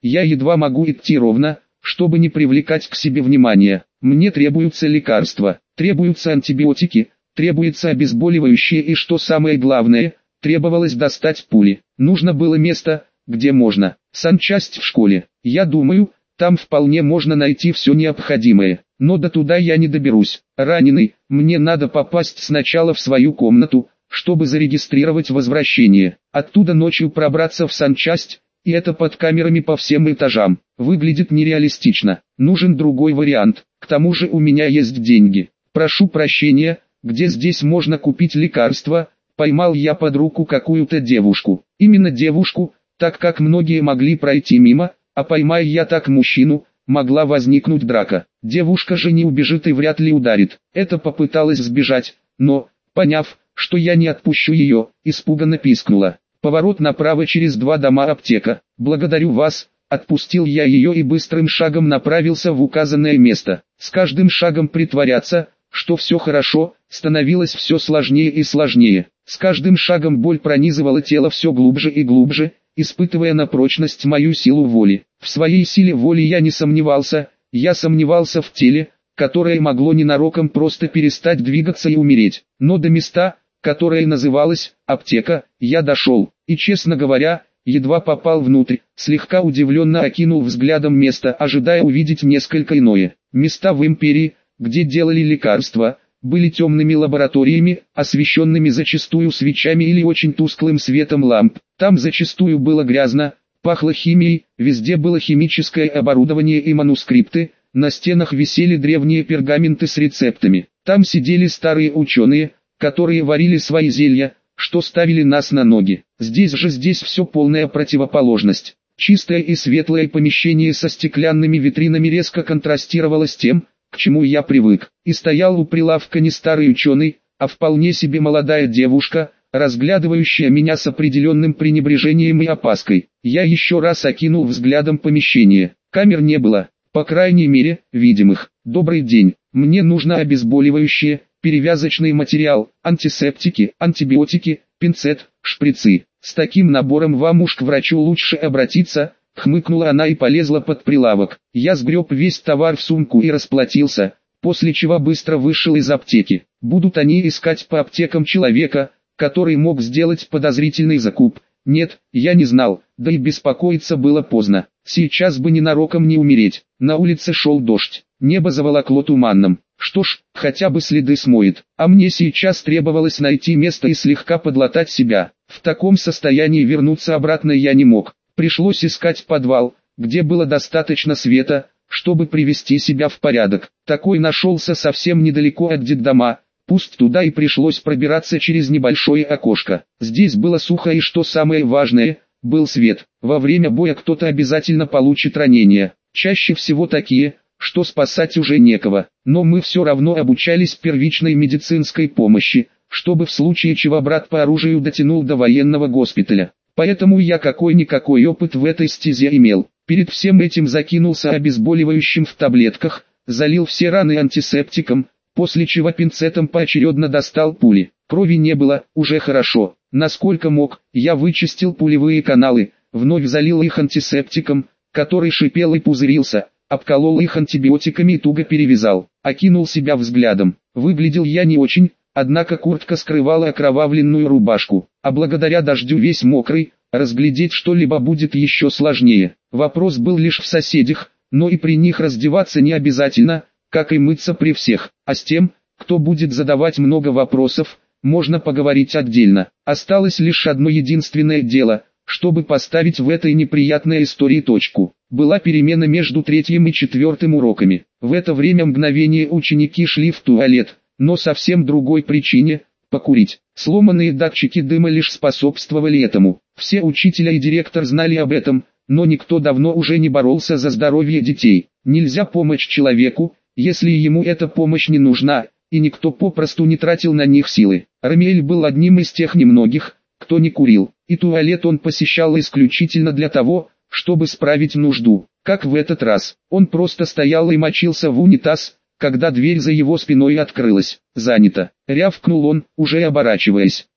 Я едва могу идти ровно, чтобы не привлекать к себе внимания. Мне требуются лекарства, требуются антибиотики, требуется обезболивающее и, что самое главное, требовалось достать пули. Нужно было место, где можно. Санчасть в школе. Я думаю, там вполне можно найти все необходимое. Но до туда я не доберусь. Раненый, мне надо попасть сначала в свою комнату, чтобы зарегистрировать возвращение. Оттуда ночью пробраться в санчасть, и это под камерами по всем этажам. Выглядит нереалистично. Нужен другой вариант. К тому же у меня есть деньги. Прошу прощения, где здесь можно купить лекарства? Поймал я под руку какую-то девушку. Именно девушку, так как многие могли пройти мимо, а поймая я так мужчину, могла возникнуть драка. Девушка же не убежит и вряд ли ударит. Это попыталась сбежать, но, поняв, что я не отпущу ее, испуганно пискнула. Поворот направо через 2 дома аптека. Благодарю вас. Отпустил я ее и быстрым шагом направился в указанное место. С каждым шагом притворяться, что все хорошо, становилось все сложнее и сложнее. С каждым шагом боль пронизывала тело все глубже и глубже, испытывая на прочность мою силу воли. В своей силе воли я не сомневался, я сомневался в теле, которое могло ненароком просто перестать двигаться и умереть. Но до места, которое называлось «аптека», я дошел, и, честно говоря, едва попал внутрь, слегка удивленно окинул взглядом место, ожидая увидеть несколько иное. Места в империи, где делали лекарства, были темными лабораториями, освещенными зачастую свечами или очень тусклым светом ламп. Там зачастую было грязно, пахло химией, везде было химическое оборудование и манускрипты, на стенах висели древние пергаменты с рецептами. Там сидели старые ученые, которые варили свои зелья, что ставили нас на ноги. Здесь все полная противоположность. Чистое и светлое помещение со стеклянными витринами резко контрастировало с тем, к чему я привык. И стоял у прилавка не старый ученый, а вполне себе молодая девушка, разглядывающая меня с определенным пренебрежением и опаской. Я еще раз окинул взглядом помещение. Камер не было, по крайней мере, видимых. Добрый день, мне нужно обезболивающее, перевязочный материал, антисептики, антибиотики, пинцет, шприцы. С таким набором вам уж к врачу лучше обратиться, хмыкнула она и полезла под прилавок. Я сгреб весь товар в сумку и расплатился, после чего быстро вышел из аптеки. Будут они искать по аптекам человека, который мог сделать подозрительный закуп? Нет, я не знал, да и беспокоиться было поздно. Сейчас бы ненароком не умереть. На улице шел дождь, небо заволокло туманом. Что ж, хотя бы следы смоет. А мне сейчас требовалось найти место и слегка подлатать себя. В таком состоянии вернуться обратно я не мог. Пришлось искать подвал, где было достаточно света, чтобы привести себя в порядок. Такой нашелся совсем недалеко от детдома. Пусть туда и пришлось пробираться через небольшое окошко. Здесь было сухо и, что самое важное, был свет. Во время боя кто-то обязательно получит ранения. Чаще всего такие, что спасать уже некого. Но мы все равно обучались первичной медицинской помощи, чтобы в случае чего брат по оружию дотянул до военного госпиталя. Поэтому я какой-никакой опыт в этой стезе имел. Перед всем этим закинулся обезболивающим в таблетках, залил все раны антисептиком, после чего пинцетом поочередно достал пули. Крови не было, уже хорошо. Насколько мог, я вычистил пулевые каналы, вновь залил их антисептиком, который шипел и пузырился, обколол их антибиотиками и туго перевязал. Окинул себя взглядом. Выглядел я не очень, однако куртка скрывала окровавленную рубашку, а благодаря дождю весь мокрый, разглядеть что-либо будет еще сложнее. Вопрос был лишь в соседях, но и при них раздеваться не обязательно, как и мыться при всех. А с тем, кто будет задавать много вопросов, можно поговорить отдельно. Осталось лишь одно единственное дело, чтобы поставить в этой неприятной истории точку. Была перемена между 3-м и 4-м уроками. В это время мгновение ученики шли в туалет, но совсем другой причине – покурить. Сломанные датчики дыма лишь способствовали этому. Все учителя и директор знали об этом, но никто давно уже не боролся за здоровье детей. Нельзя помочь человеку, если ему эта помощь не нужна, и никто попросту не тратил на них силы. Рамиэль был одним из тех немногих, кто не курил, и туалет он посещал исключительно для того, чтобы справить нужду. Как в этот раз, он просто стоял и мочился в унитаз, когда дверь за его спиной открылась. «Занято», — рявкнул он, уже оборачиваясь.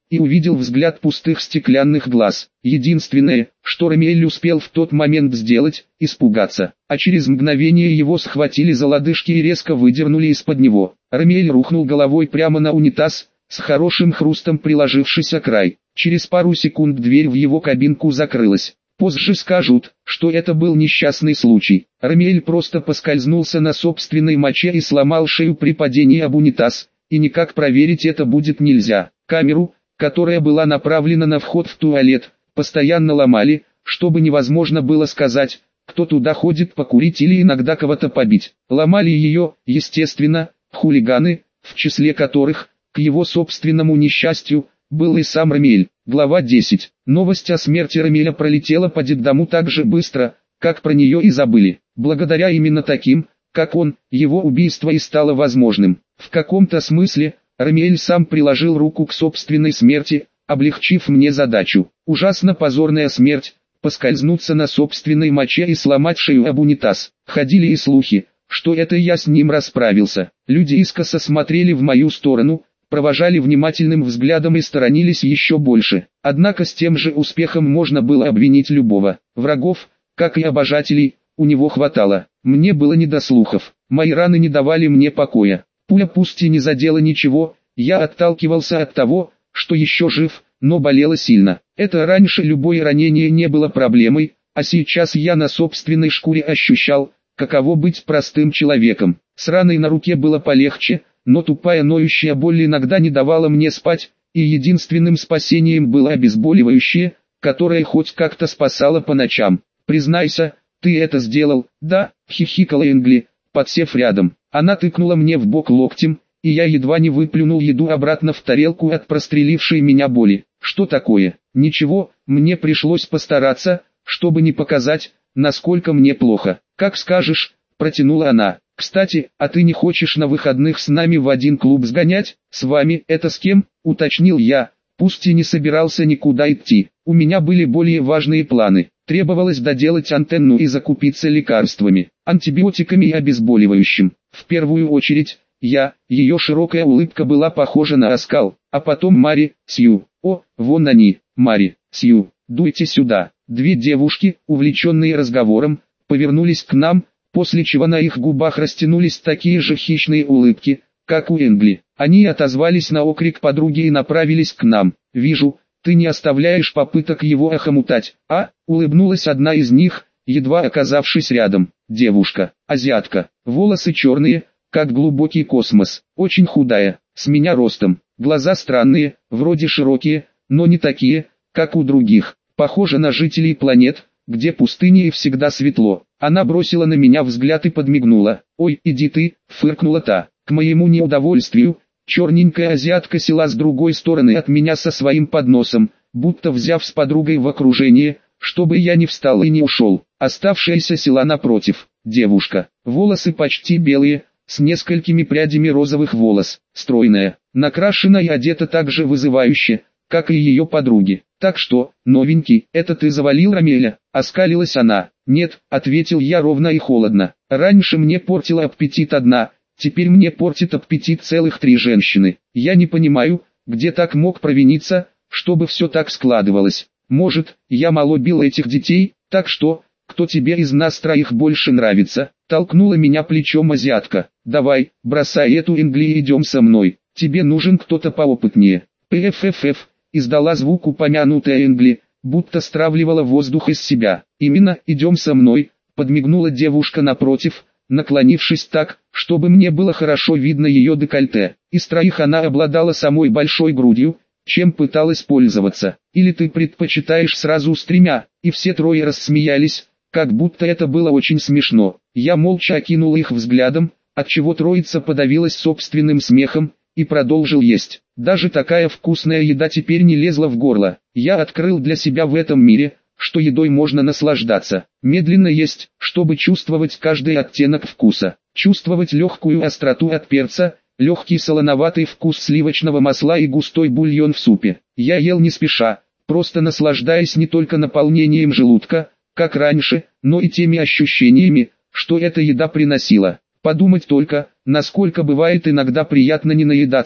и увидел взгляд пустых стеклянных глаз. Единственное, что Рамиэль успел в тот момент сделать, испугаться, а через мгновение его схватили за лодыжки и резко выдернули из-под него. Рамиэль рухнул головой прямо на унитаз, с хорошим хрустом приложившись о край. Через пару секунд дверь в его кабинку закрылась. Позже скажут, что это был несчастный случай. Рамиэль просто поскользнулся на собственной моче и сломал шею при падении об унитаз, и никак проверить это будет нельзя. Камеру, которая была направлена на вход в туалет, постоянно ломали, чтобы невозможно было сказать, кто туда ходит покурить или иногда кого-то побить. Ломали ее, естественно, хулиганы, в числе которых, к его собственному несчастью, был и сам Рамиэль. Глава 10. Новость о смерти Рамиэля пролетела по детдому так же быстро, как про нее и забыли. Благодаря именно таким, как он, его убийство и стало возможным. В каком-то смысле, Рамиэль сам приложил руку к собственной смерти, облегчив мне задачу. Ужасно позорная смерть, поскользнуться на собственной моче и сломать шею об унитаз. Ходили и слухи, что это я с ним расправился. Люди искоса смотрели в мою сторону, провожали внимательным взглядом и сторонились еще больше. Однако с тем же успехом можно было обвинить любого. Врагов, как и обожателей, у него хватало. Мне было не до слухов. Мои раны не давали мне покоя. Пуля пусть и не задела ничего, я отталкивался от того, что еще жив, но болело сильно. Это раньше любое ранение не было проблемой, а сейчас я на собственной шкуре ощущал, каково быть простым человеком. С раной на руке было полегче, но тупая ноющая боль иногда не давала мне спать, и единственным спасением было обезболивающее, которое хоть как-то спасало по ночам. «Признайся, ты это сделал?» «Да», — хихикала Энгли, подсев рядом. Она тыкнула мне в бок локтем, и я едва не выплюнул еду обратно в тарелку от прострелившей меня боли. «Что такое?» «Ничего, мне пришлось постараться, чтобы не показать, насколько мне плохо». «Как скажешь», — протянула она. «Кстати, а ты не хочешь на выходных с нами в один клуб сгонять?» «С вами, это с кем?» — уточнил я, пусть и не собирался никуда идти. У меня были более важные планы. Требовалось доделать антенну и закупиться лекарствами, антибиотиками и обезболивающим. В первую очередь, ее широкая улыбка была похожа на оскал, а потом Мари, Сью. «О, вон они, Мари, Сью, дуйте сюда». Две девушки, увлеченные разговором, повернулись к нам, после чего на их губах растянулись такие же хищные улыбки, как у Энгли. Они отозвались на окрик подруги и направились к нам. «Вижу, ты не оставляешь попыток его охомутать, а?» — улыбнулась одна из них, едва оказавшись рядом. Девушка, азиатка, волосы черные, как глубокий космос, очень худая, с меня ростом, глаза странные, вроде широкие, но не такие, как у других, похожа на жителей планет, где пустыня и всегда светло. Она бросила на меня взгляд и подмигнула. «Ой, иди ты», — фыркнула та. К моему неудовольствию, черненькая азиатка села с другой стороны от меня со своим подносом, будто взяв с подругой в окружение, чтобы я не встал и не ушел. Оставшаяся села напротив. Девушка, волосы почти белые, с несколькими прядями розовых волос, стройная, накрашена и одета так же вызывающе, как и ее подруги. «Так что, новенький, это ты завалил Рамиэля?» — оскалилась она. «Нет», — ответил я ровно и холодно. «Раньше мне портила аппетит одна, теперь мне портит аппетит целых 3 женщины. Я не понимаю, где так мог провиниться, чтобы все так складывалось. Может, я мало бил этих детей, так что, кто тебе из нас 3 больше нравится?» Толкнула меня плечом азиатка. «Давай, бросай эту Энгли и идем со мной, тебе нужен кто-то поопытнее». «Пффф», издала звук упомянутая Энгли, будто стравливала воздух из себя. «Именно, идем со мной», подмигнула девушка напротив, наклонившись так, чтобы мне было хорошо видно ее декольте. Из 3 она обладала самой большой грудью, чем пыталась пользоваться. «Или ты предпочитаешь сразу с 3?» И все 3 рассмеялись, как будто это было очень смешно. Я молча окинул их взглядом, отчего троица подавилась собственным смехом, и продолжил есть. Даже такая вкусная еда теперь не лезла в горло. Я открыл для себя в этом мире, что едой можно наслаждаться. Медленно есть, чтобы чувствовать каждый оттенок вкуса. Чувствовать легкую остроту от перца, легкий солоноватый вкус сливочного масла и густой бульон в супе. Я ел не спеша, просто наслаждаясь не только наполнением желудка, как раньше, но и теми ощущениями, что эта еда приносила. Подумать только, насколько бывает иногда приятно не наедаться,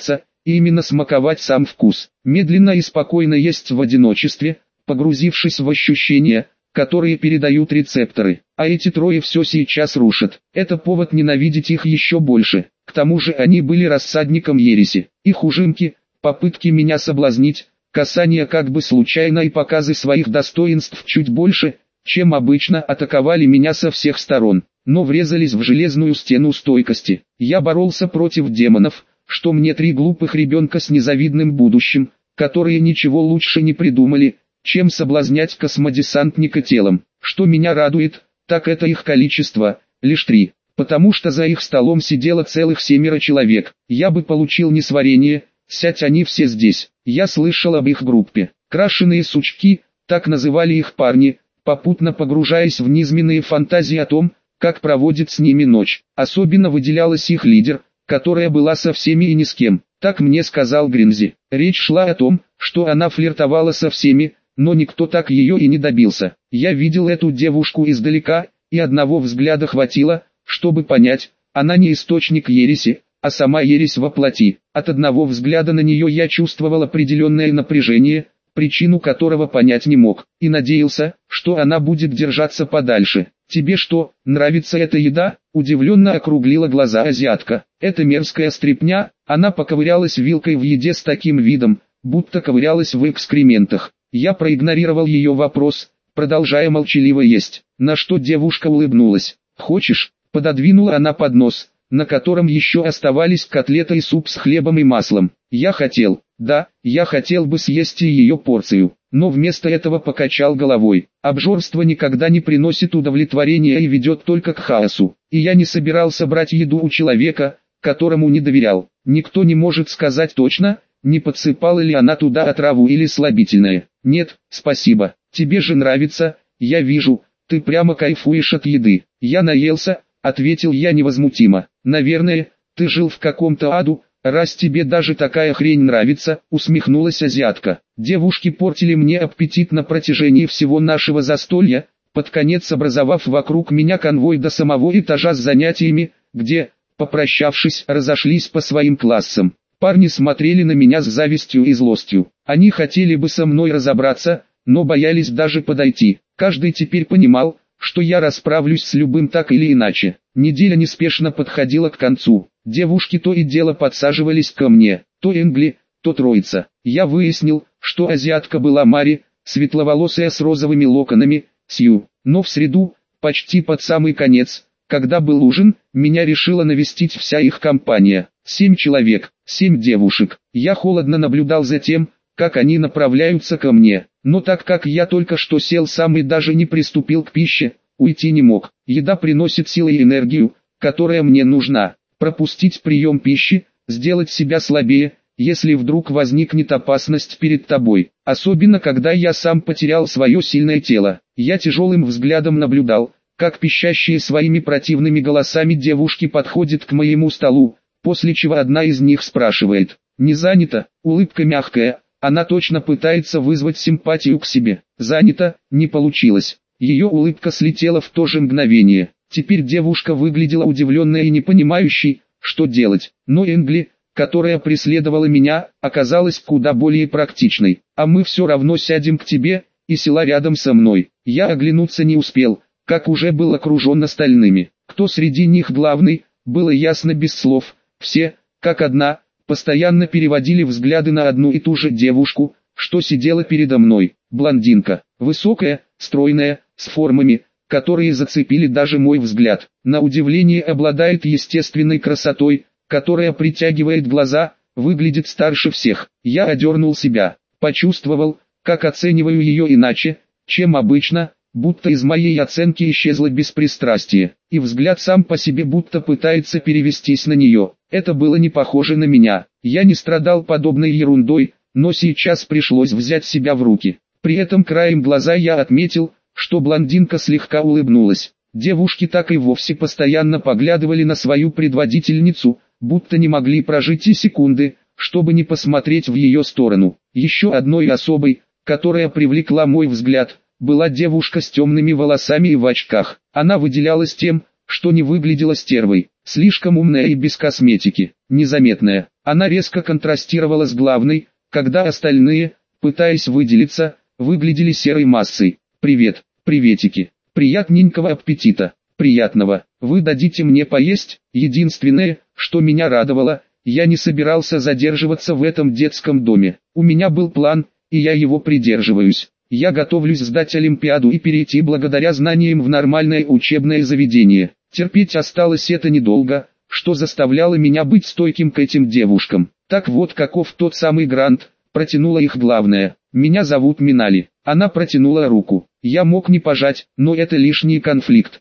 и именно смаковать сам вкус. Медленно и спокойно есть в одиночестве, погрузившись в ощущения, которые передают рецепторы. А эти трое все сейчас рушат. Это повод ненавидеть их еще больше. К тому же они были рассадником ереси. Их ужимки, попытки меня соблазнить, касания как бы случайно и показы своих достоинств чуть больше, чем обычно, атаковали меня со всех сторон, но врезались в железную стену стойкости. Я боролся против демонов, что мне три глупых ребенка с незавидным будущим, которые ничего лучше не придумали, чем соблазнять космодесантника телом. Что меня радует, так это их количество, лишь 3, потому что за их столом сидело целых 7 человек. Я бы получил несварение, сядь они все здесь. Я слышал об их группе. Крашеные сучки, так называли их парни, попутно погружаясь в низменные фантазии о том, как проводит с ними ночь. Особенно выделялась их лидер, которая была со всеми и ни с кем. Так мне сказал Гринзи. Речь шла о том, что она флиртовала со всеми, но никто так ее и не добился. Я видел эту девушку издалека, и одного взгляда хватило, чтобы понять, она не источник ереси, а сама ересь во плоти. От одного взгляда на нее я чувствовал определенное напряжение, причину которого понять не мог, и надеялся, что она будет держаться подальше. «Тебе что, нравится эта еда?» – удивленно округлила глаза азиатка. «Это мерзкая стряпня». Она поковырялась вилкой в еде с таким видом, будто ковырялась в экскрементах. Я проигнорировал ее вопрос, продолжая молчаливо есть, на что девушка улыбнулась. «Хочешь?» – пододвинула она поднос, на котором еще оставались котлета и суп с хлебом и маслом. Я хотел бы съесть и ее порцию, но вместо этого покачал головой. Обжорство никогда не приносит удовлетворения и ведет только к хаосу. И я не собирался брать еду у человека, которому не доверял. Никто не может сказать точно, не подсыпала ли она туда отраву или слабительное. Нет, спасибо, тебе же нравится, я вижу, ты прямо кайфуешь от еды. Я наелся, ответил я невозмутимо. Наверное, ты жил в каком-то аду, раз тебе даже такая хрень нравится, усмехнулась азиатка. Девушки портили мне аппетит на протяжении всего нашего застолья, под конец образовав вокруг меня конвой до самого этажа с занятиями, где, попрощавшись, разошлись по своим классам. Парни смотрели на меня с завистью и злостью. Они хотели бы со мной разобраться, но боялись даже подойти. Каждый теперь понимал, что я расправлюсь с любым так или иначе. Неделя неспешно подходила к концу. Девушки то и дело подсаживались ко мне, то Энгли, то троица. Я выяснил, что азиатка была Мари, светловолосая с розовыми локонами, Сью. Но в среду, почти под самый конец, когда был ужин, меня решила навестить вся их компания. 7 человек, 7 девушек. Я холодно наблюдал за тем, как они направляются ко мне. Но так как я только что сел сам и даже не приступил к пище, уйти не мог. Еда приносит силы и энергию, которая мне нужна. Пропустить прием пищи, сделать себя слабее, если вдруг возникнет опасность перед тобой. Особенно когда я сам потерял свое сильное тело. Я тяжелым взглядом наблюдал, как пищащие своими противными голосами девушки подходят к моему столу, после чего одна из них спрашивает: «Не занято?» Улыбка мягкая, она точно пытается вызвать симпатию к себе. «Занято?» Не получилось. Ее улыбка слетела в то же мгновение. Теперь девушка выглядела удивленной и не понимающей, что делать. Но Энгли, которая преследовала меня, оказалась куда более практичной. «А мы все равно сядем к тебе», и села рядом со мной. Я оглянуться не успел, как уже был окружен остальными. Кто среди них главный, было ясно без слов. Все, как одна, постоянно переводили взгляды на одну и ту же девушку, что сидела передо мной. Блондинка, высокая, стройная, с формами, которые зацепили даже мой взгляд. На удивление обладает естественной красотой, которая притягивает глаза, выглядит старше всех. Я одернул себя, почувствовал, как оцениваю ее иначе, чем обычно, будто из моей оценки исчезло беспристрастие, и взгляд сам по себе будто пытается перевестись на нее. Это было не похоже на меня. Я не страдал подобной ерундой, но сейчас пришлось взять себя в руки. При этом краем глаза я отметил, что блондинка слегка улыбнулась. Девушки так и вовсе постоянно поглядывали на свою предводительницу, будто не могли прожить и секунды, чтобы не посмотреть в ее сторону. Еще одной особой, которая привлекла мой взгляд, была девушка с темными волосами и в очках. Она выделялась тем, что не выглядела стервой. слишком умная и без косметики, незаметная. Она резко контрастировала с главной, когда остальные, пытаясь выделиться, выглядели серой массой. «Привет, приветики, приятненького аппетита, приятного, вы дадите мне поесть?» Единственное, что меня радовало, я не собирался задерживаться в этом детском доме. У меня был план, и я его придерживаюсь. Я готовлюсь сдать Олимпиаду и перейти благодаря знаниям в нормальное учебное заведение. Терпеть осталось это недолго, что заставляло меня быть стойким к этим девушкам. Так вот каков тот самый грант, протянула их главная. «Меня зовут Минали». Она протянула руку. Я мог не пожать, но это лишний конфликт,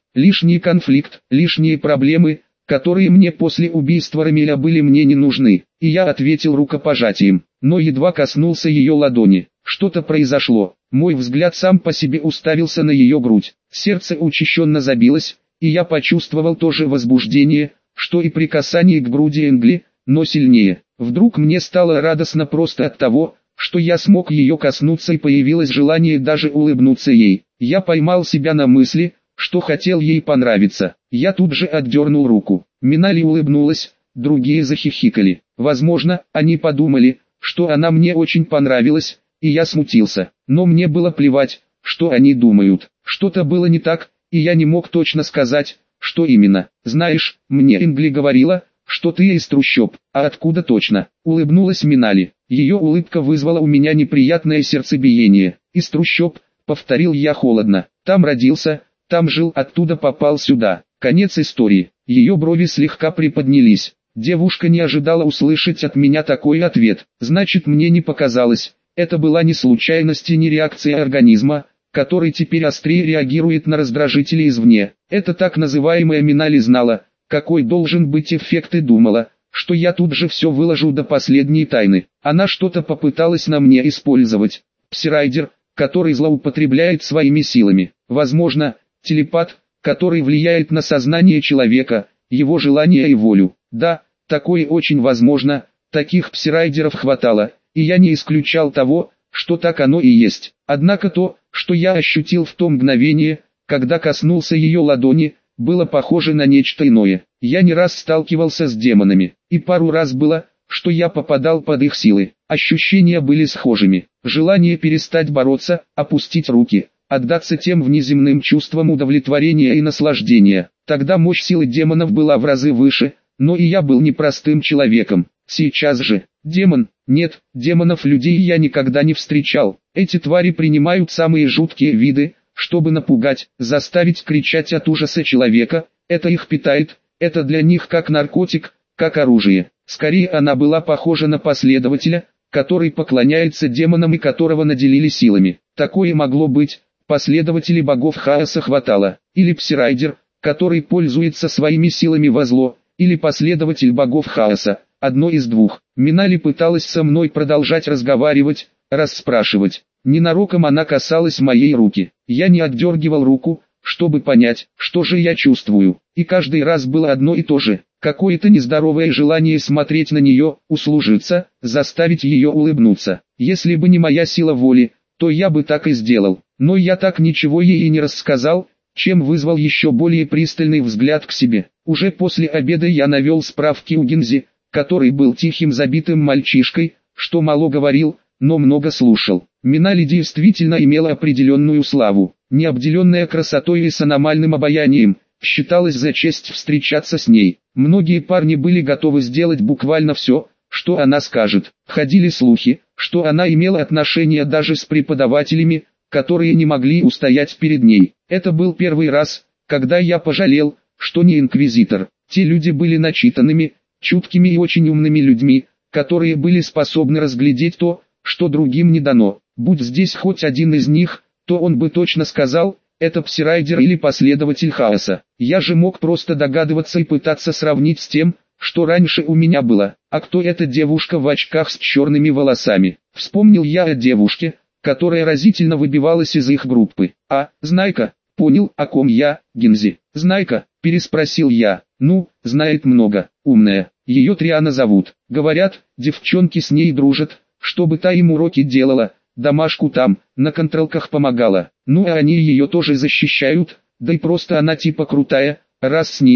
лишние проблемы, которые мне после убийства Рамиля были мне не нужны. И я ответил рукопожатием, но едва коснулся ее ладони. Что-то произошло. Мой взгляд сам по себе уставился на ее грудь. Сердце учащенно забилось, и я почувствовал то же возбуждение, что и при касании к груди Энгли, но сильнее. Вдруг мне стало радостно просто от того, что я смог ее коснуться, и появилось желание даже улыбнуться ей. Я поймал себя на мысли, что хотел ей понравиться. Я тут же отдернул руку. Минали улыбнулась, другие захихикали. Возможно, они подумали, что она мне очень понравилась, и я смутился. Но мне было плевать, что они думают. Что-то было не так, и я не мог точно сказать, что именно. «Знаешь, мне Энгли говорила, что ты из трущоб». «А откуда точно?» — улыбнулась Минали. Ее улыбка вызвала у меня неприятное сердцебиение. «Из трущоб», — повторил я холодно. «Там родился, там жил, оттуда попал сюда». Конец истории. Ее брови слегка приподнялись. Девушка не ожидала услышать от меня такой ответ. Значит, мне не показалось. Это была не случайность и не реакция организма, который теперь острее реагирует на раздражители извне. Это так называемая Минали знала, какой должен быть эффект, и думала, что я тут же все выложу до последней тайны. Она что-то попыталась на мне использовать. Псирайдер, который злоупотребляет своими силами. Возможно, телепат, который влияет на сознание человека, его желания и волю. Да, такое очень возможно, таких псирайдеров хватало, и я не исключал того, что так оно и есть. Однако то, что я ощутил в то мгновение, когда коснулся ее ладони, было похоже на нечто иное. Я не раз сталкивался с демонами, и пару раз было, что я попадал под их силы. Ощущения были схожими. Желание перестать бороться, опустить руки, отдаться тем внеземным чувствам удовлетворения и наслаждения. Тогда мощь силы демонов была в разы выше, но и я был непростым человеком. Сейчас же, демон, нет, демонов людей я никогда не встречал. Эти твари принимают самые жуткие виды, чтобы напугать, заставить кричать от ужаса человека. Это их питает, это для них как наркотик, как оружие. Скорее она была похожа на последователя, который поклоняется демонам и которого наделили силами. Такое могло быть, последователей богов хаоса хватало, или псирайдер, который пользуется своими силами во зло, или последователь богов хаоса, одно из двух. Минали пыталась со мной продолжать разговаривать, расспрашивать. Ненароком она касалась моей руки. Я не отдергивал руку, чтобы понять, что же я чувствую, и каждый раз было одно и то же. Какое-то нездоровое желание смотреть на нее, услужиться, заставить ее улыбнуться. Если бы не моя сила воли, то я бы так и сделал. Но я так ничего ей и не рассказал, чем вызвал еще более пристальный взгляд к себе. Уже после обеда я навел справки у Гинзи, который был тихим забитым мальчишкой, что мало говорил, но много слушал. Минали действительно имела определенную славу, не обделенная красотой и с аномальным обаянием. Считалось за честь встречаться с ней. Многие парни были готовы сделать буквально все, что она скажет. Ходили слухи, что она имела отношения даже с преподавателями, которые не могли устоять перед ней. Это был первый раз, когда я пожалел, что не инквизитор. Те люди были начитанными, чуткими и очень умными людьми, которые были способны разглядеть то, что другим не дано. Будь здесь хоть один из них, то он бы точно сказал: это псирайдер или последователь хаоса. Я же мог просто догадываться и пытаться сравнить с тем, что раньше у меня было. А кто эта девушка в очках с черными волосами? Вспомнил я о девушке, которая разительно выбивалась из их группы. А, Знайка, понял, о ком я, Гинзи. Знайка, переспросил я. Ну, знает много, умная. Ее Триана зовут. Говорят, девчонки с ней дружат, чтобы та им уроки делала, домашку там, на контролках помогала. Ну а они ее тоже защищают, да и просто она типа крутая, раз с ними,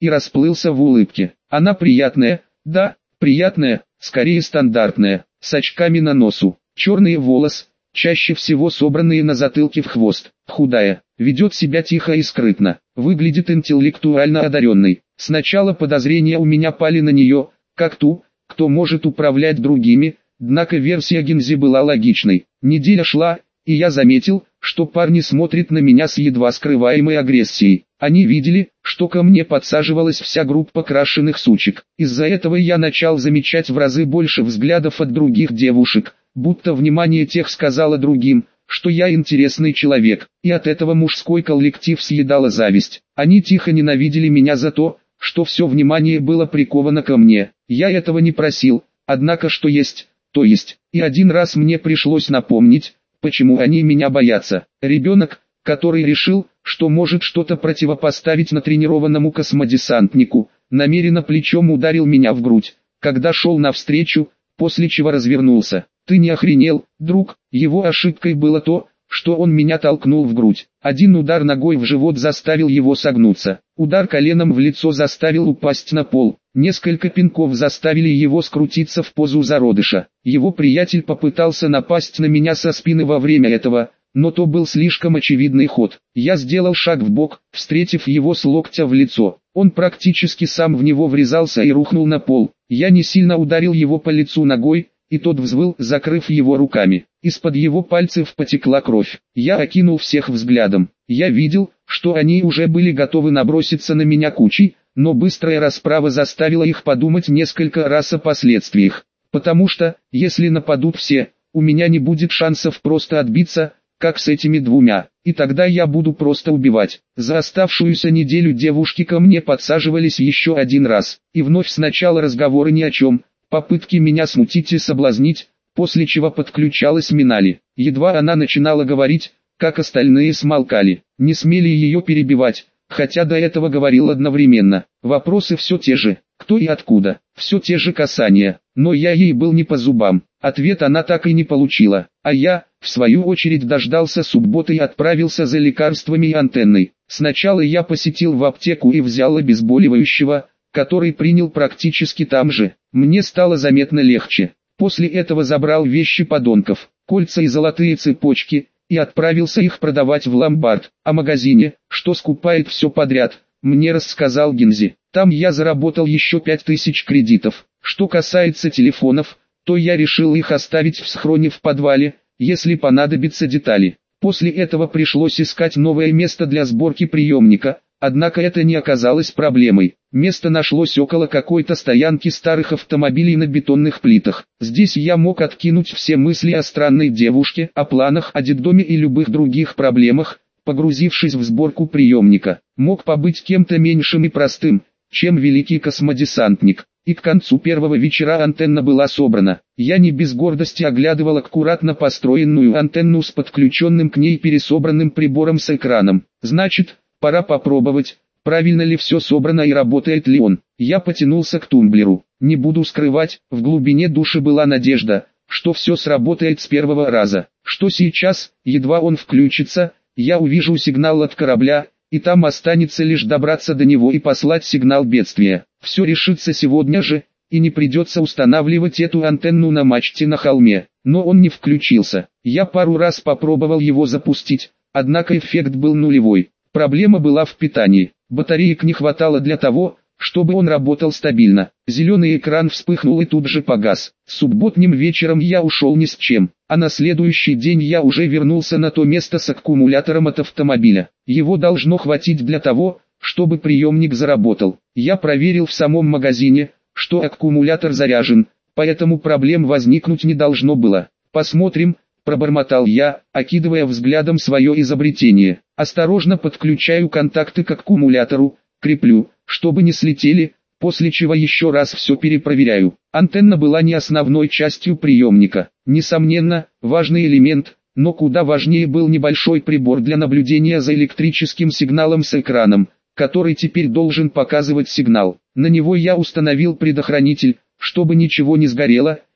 и расплылся в улыбке. Она приятная, да, приятная, скорее стандартная, с очками на носу, черные волосы, чаще всего собранные на затылке в хвост, худая, ведет себя тихо и скрытно, выглядит интеллектуально одаренной. Сначала подозрения у меня пали на нее, как ту, кто может управлять другими, однако версия Гинзи была логичной. Неделя шла, и я заметил, что парни смотрят на меня с едва скрываемой агрессией. Они видели, что ко мне подсаживалась вся группа крашеных сучек. Из-за этого я начал замечать в разы больше взглядов от других девушек, будто внимание тех сказало другим, что я интересный человек, и от этого мужской коллектив съедала зависть. Они тихо ненавидели меня за то, что все внимание было приковано ко мне. Я этого не просил, однако что есть, то есть. И один раз мне пришлось напомнить, почему они меня боятся. Ребенок, который решил, что может что-то противопоставить натренированному космодесантнику, намеренно плечом ударил меня в грудь, когда шел навстречу, после чего развернулся. Ты не охренел, друг? Его ошибкой было то, что он меня толкнул в грудь. Один удар ногой в живот заставил его согнуться. Удар коленом в лицо заставил упасть на пол. Несколько пинков заставили его скрутиться в позу зародыша. Его приятель попытался напасть на меня со спины во время этого, но то был слишком очевидный ход. Я сделал шаг вбок, встретив его с локтя в лицо. Он практически сам в него врезался и рухнул на пол. Я не сильно ударил его по лицу ногой, и тот взвыл, закрыв его руками. Из-под его пальцев потекла кровь. Я окинул всех взглядом. Я видел, что они уже были готовы наброситься на меня кучей, но быстрая расправа заставила их подумать несколько раз о последствиях. Потому что, если нападут все, у меня не будет шансов просто отбиться, как с этими двумя, и тогда я буду просто убивать. За оставшуюся неделю девушки ко мне подсаживались еще один раз, и вновь сначала разговоры ни о чем, попытки меня смутить и соблазнить, после чего подключалась Минали. Едва она начинала говорить, как остальные смолкали, не смели ее перебивать, хотя до этого говорил одновременно. Вопросы все те же, кто и откуда, все те же касания, но я ей был не по зубам. Ответ она так и не получила, а я, в свою очередь, дождался субботы и отправился за лекарствами и антенной. Сначала я посетил в аптеку и взял обезболивающего, который принял практически там же. Мне стало заметно легче. После этого забрал вещи подонков, кольца и золотые цепочки, и отправился их продавать в ломбард. О магазине, что скупает все подряд, мне рассказал Гинзи. Там я заработал еще 5000 кредитов. Что касается телефонов, то я решил их оставить в схроне в подвале, если понадобятся детали. После этого пришлось искать новое место для сборки приемника, однако это не оказалось проблемой. Место нашлось около какой-то стоянки старых автомобилей на бетонных плитах. Здесь я мог откинуть все мысли о странной девушке, о планах, о детдоме и любых других проблемах, погрузившись в сборку приемника. Мог побыть кем-то меньшим и простым, чем великий космодесантник. И к концу первого вечера антенна была собрана. Я не без гордости оглядывал аккуратно построенную антенну с подключенным к ней пересобранным прибором с экраном. Значит, пора попробовать, правильно ли все собрано и работает ли он. Я потянулся к тумблеру. Не буду скрывать, в глубине души была надежда, что все сработает с первого раза. Что сейчас, едва он включится, я увижу сигнал от корабля, и там останется лишь добраться до него и послать сигнал бедствия. Все решится сегодня же, и не придется устанавливать эту антенну на мачте на холме. Но он не включился. Я пару раз попробовал его запустить, однако эффект был нулевой. Проблема была в питании. Батареек не хватало для того, чтобы он работал стабильно. Зеленый экран вспыхнул и тут же погас. Субботним вечером я ушел ни с чем, а на следующий день я уже вернулся на то место с аккумулятором от автомобиля. Его должно хватить для того, чтобы приемник заработал. Я проверил в самом магазине, что аккумулятор заряжен, поэтому проблем возникнуть не должно было. Посмотрим, пробормотал я, окидывая взглядом свое изобретение. Осторожно подключаю контакты к аккумулятору, креплю, чтобы не слетели, после чего еще раз все перепроверяю. Антенна была не основной частью приемника. Несомненно, важный элемент, но куда важнее был небольшой прибор для наблюдения за электрическим сигналом с экраном, который теперь должен показывать сигнал. На него я установил предохранитель, чтобы ничего не сгорело,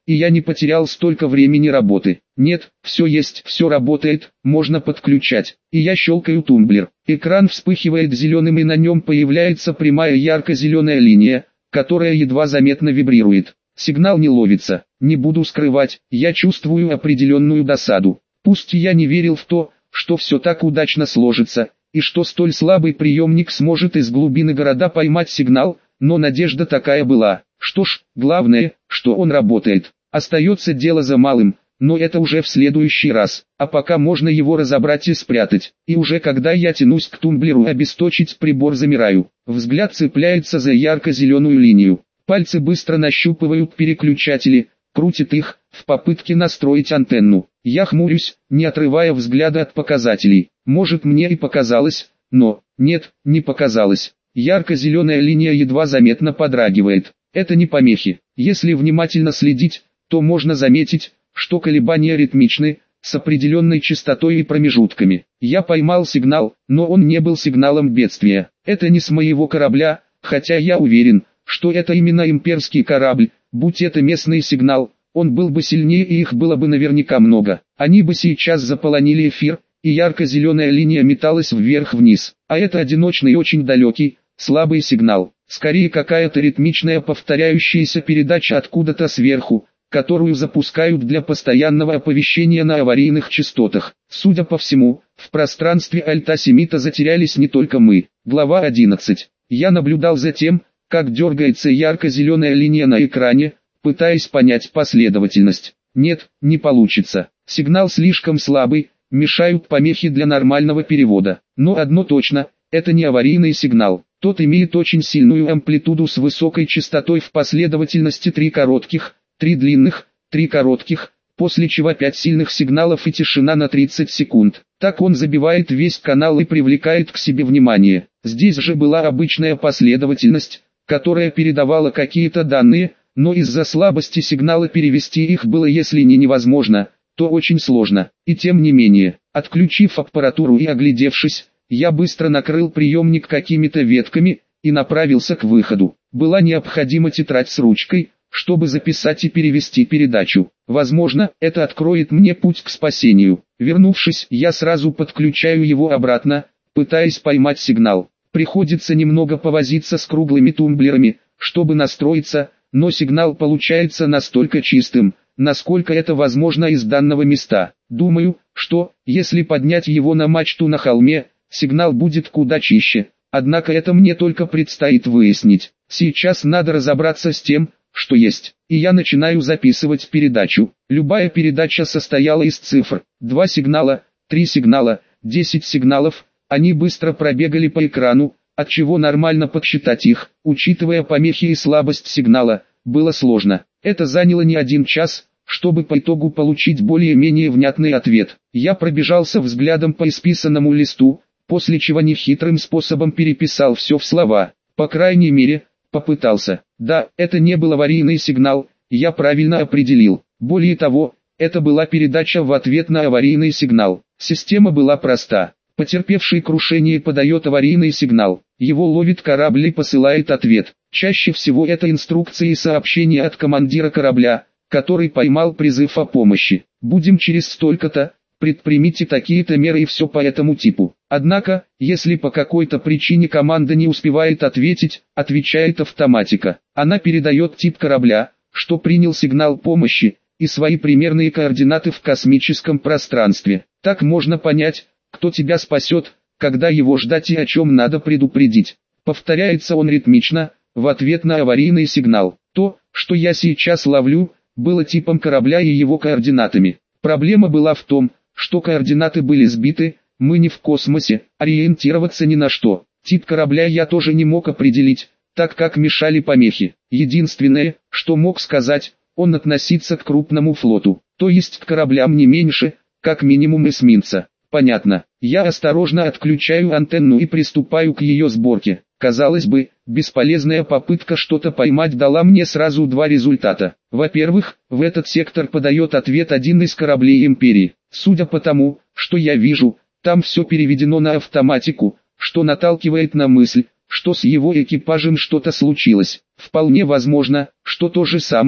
и я не потерял столько времени работы. Нет, все есть, все работает, можно подключать. И я щелкаю тумблер. Экран вспыхивает зеленым, и на нем появляется прямая ярко-зеленая линия, которая едва заметно вибрирует. Сигнал не ловится. Не буду скрывать, я чувствую определенную досаду. Пусть я не верил в то, что все так удачно сложится, и что столь слабый приемник сможет из глубины города поймать сигнал, но надежда такая была. Что ж, главное, что он работает. Остается дело за малым, но это уже в следующий раз, а пока можно его разобрать и спрятать. И уже когда я тянусь к тумблеру обесточить прибор, замираю. Взгляд цепляется за ярко-зеленую линию. Пальцы быстро нащупывают переключатели, крутят их, в попытке настроить антенну. Я хмурюсь, не отрывая взгляда от показателей. Может, мне и показалось, но... Нет, не показалось. Ярко-зеленая линия едва заметно подрагивает. Это не помехи. Если внимательно следить, то можно заметить, что колебания ритмичны, с определенной частотой и промежутками. Я поймал сигнал, но он не был сигналом бедствия. Это не с моего корабля, хотя я уверен, что это именно имперский корабль. Будь это местный сигнал, он был бы сильнее, и их было бы наверняка много. Они бы сейчас заполонили эфир, и ярко-зеленая линия металась вверх-вниз. А это одиночный и очень далекий, слабый сигнал. Скорее какая-то ритмичная повторяющаяся передача откуда-то сверху, которую запускают для постоянного оповещения на аварийных частотах. Судя по всему, в пространстве Альта-Семита затерялись не только мы. Глава 11. Я наблюдал за тем, как дергается ярко-зеленая линия на экране, пытаясь понять последовательность. Нет, не получится. Сигнал слишком слабый, мешают помехи для нормального перевода. Но одно точно, это не аварийный сигнал. Тот имеет очень сильную амплитуду с высокой частотой в последовательности 3 коротких, 3 длинных, 3 коротких, после чего 5 сильных сигналов и тишина на 30 секунд. Так он забивает весь канал и привлекает к себе внимание. Здесь же была обычная последовательность, которая передавала какие-то данные, но из-за слабости сигнала перевести их было если не невозможно, то очень сложно. И тем не менее, отключив аппаратуру и оглядевшись, я быстро накрыл приемник какими-то ветками и направился к выходу. Была необходима тетрадь с ручкой, чтобы записать и перевести передачу. Возможно, это откроет мне путь к спасению. Вернувшись, я сразу подключаю его обратно, пытаясь поймать сигнал. Приходится немного повозиться с круглыми тумблерами, чтобы настроиться, но сигнал получается настолько чистым, насколько это возможно из данного места. Думаю, что, если поднять его на мачту на холме, сигнал будет куда чище. Однако это мне только предстоит выяснить. Сейчас надо разобраться с тем, что есть. И я начинаю записывать передачу. Любая передача состояла из цифр. 2 сигнала, 3 сигнала, 10 сигналов. Они быстро пробегали по экрану, отчего нормально подсчитать их, учитывая помехи и слабость сигнала, было сложно. Это заняло не 1 час, чтобы по итогу получить более-менее внятный ответ. Я пробежался взглядом по исписанному листу, после чего нехитрым способом переписал все в слова. По крайней мере, попытался. Да, это не был аварийный сигнал, я правильно определил. Более того, это была передача в ответ на аварийный сигнал. Система была проста. Потерпевший крушение подает аварийный сигнал. Его ловит корабль и посылает ответ. Чаще всего это инструкции и сообщения от командира корабля, который поймал призыв о помощи. Будем через столько-то, предпримите такие-то меры и все по этому типу. Однако, если по какой-то причине команда не успевает ответить, отвечает автоматика. Она передает тип корабля, что принял сигнал помощи, и свои примерные координаты в космическом пространстве. Так можно понять, кто тебя спасет, когда его ждать и о чем надо предупредить. Повторяется он ритмично, в ответ на аварийный сигнал. То, что я сейчас ловлю, было типом корабля и его координатами. Проблема была в том, что координаты были сбиты, мы не в космосе, ориентироваться ни на что. Тип корабля я тоже не мог определить, так как мешали помехи. Единственное, что мог сказать, он относится к крупному флоту, то есть к кораблям не меньше, как минимум эсминца. Понятно. Я осторожно отключаю антенну и приступаю к ее сборке. Казалось бы, бесполезная попытка что-то поймать дала мне сразу 2 результата. Во-первых, в этот сектор подает ответ один из кораблей Империи. Судя по тому, что я вижу, там все переведено на автоматику, что наталкивает на мысль, что с его экипажем что-то случилось. Вполне возможно, что то же самое,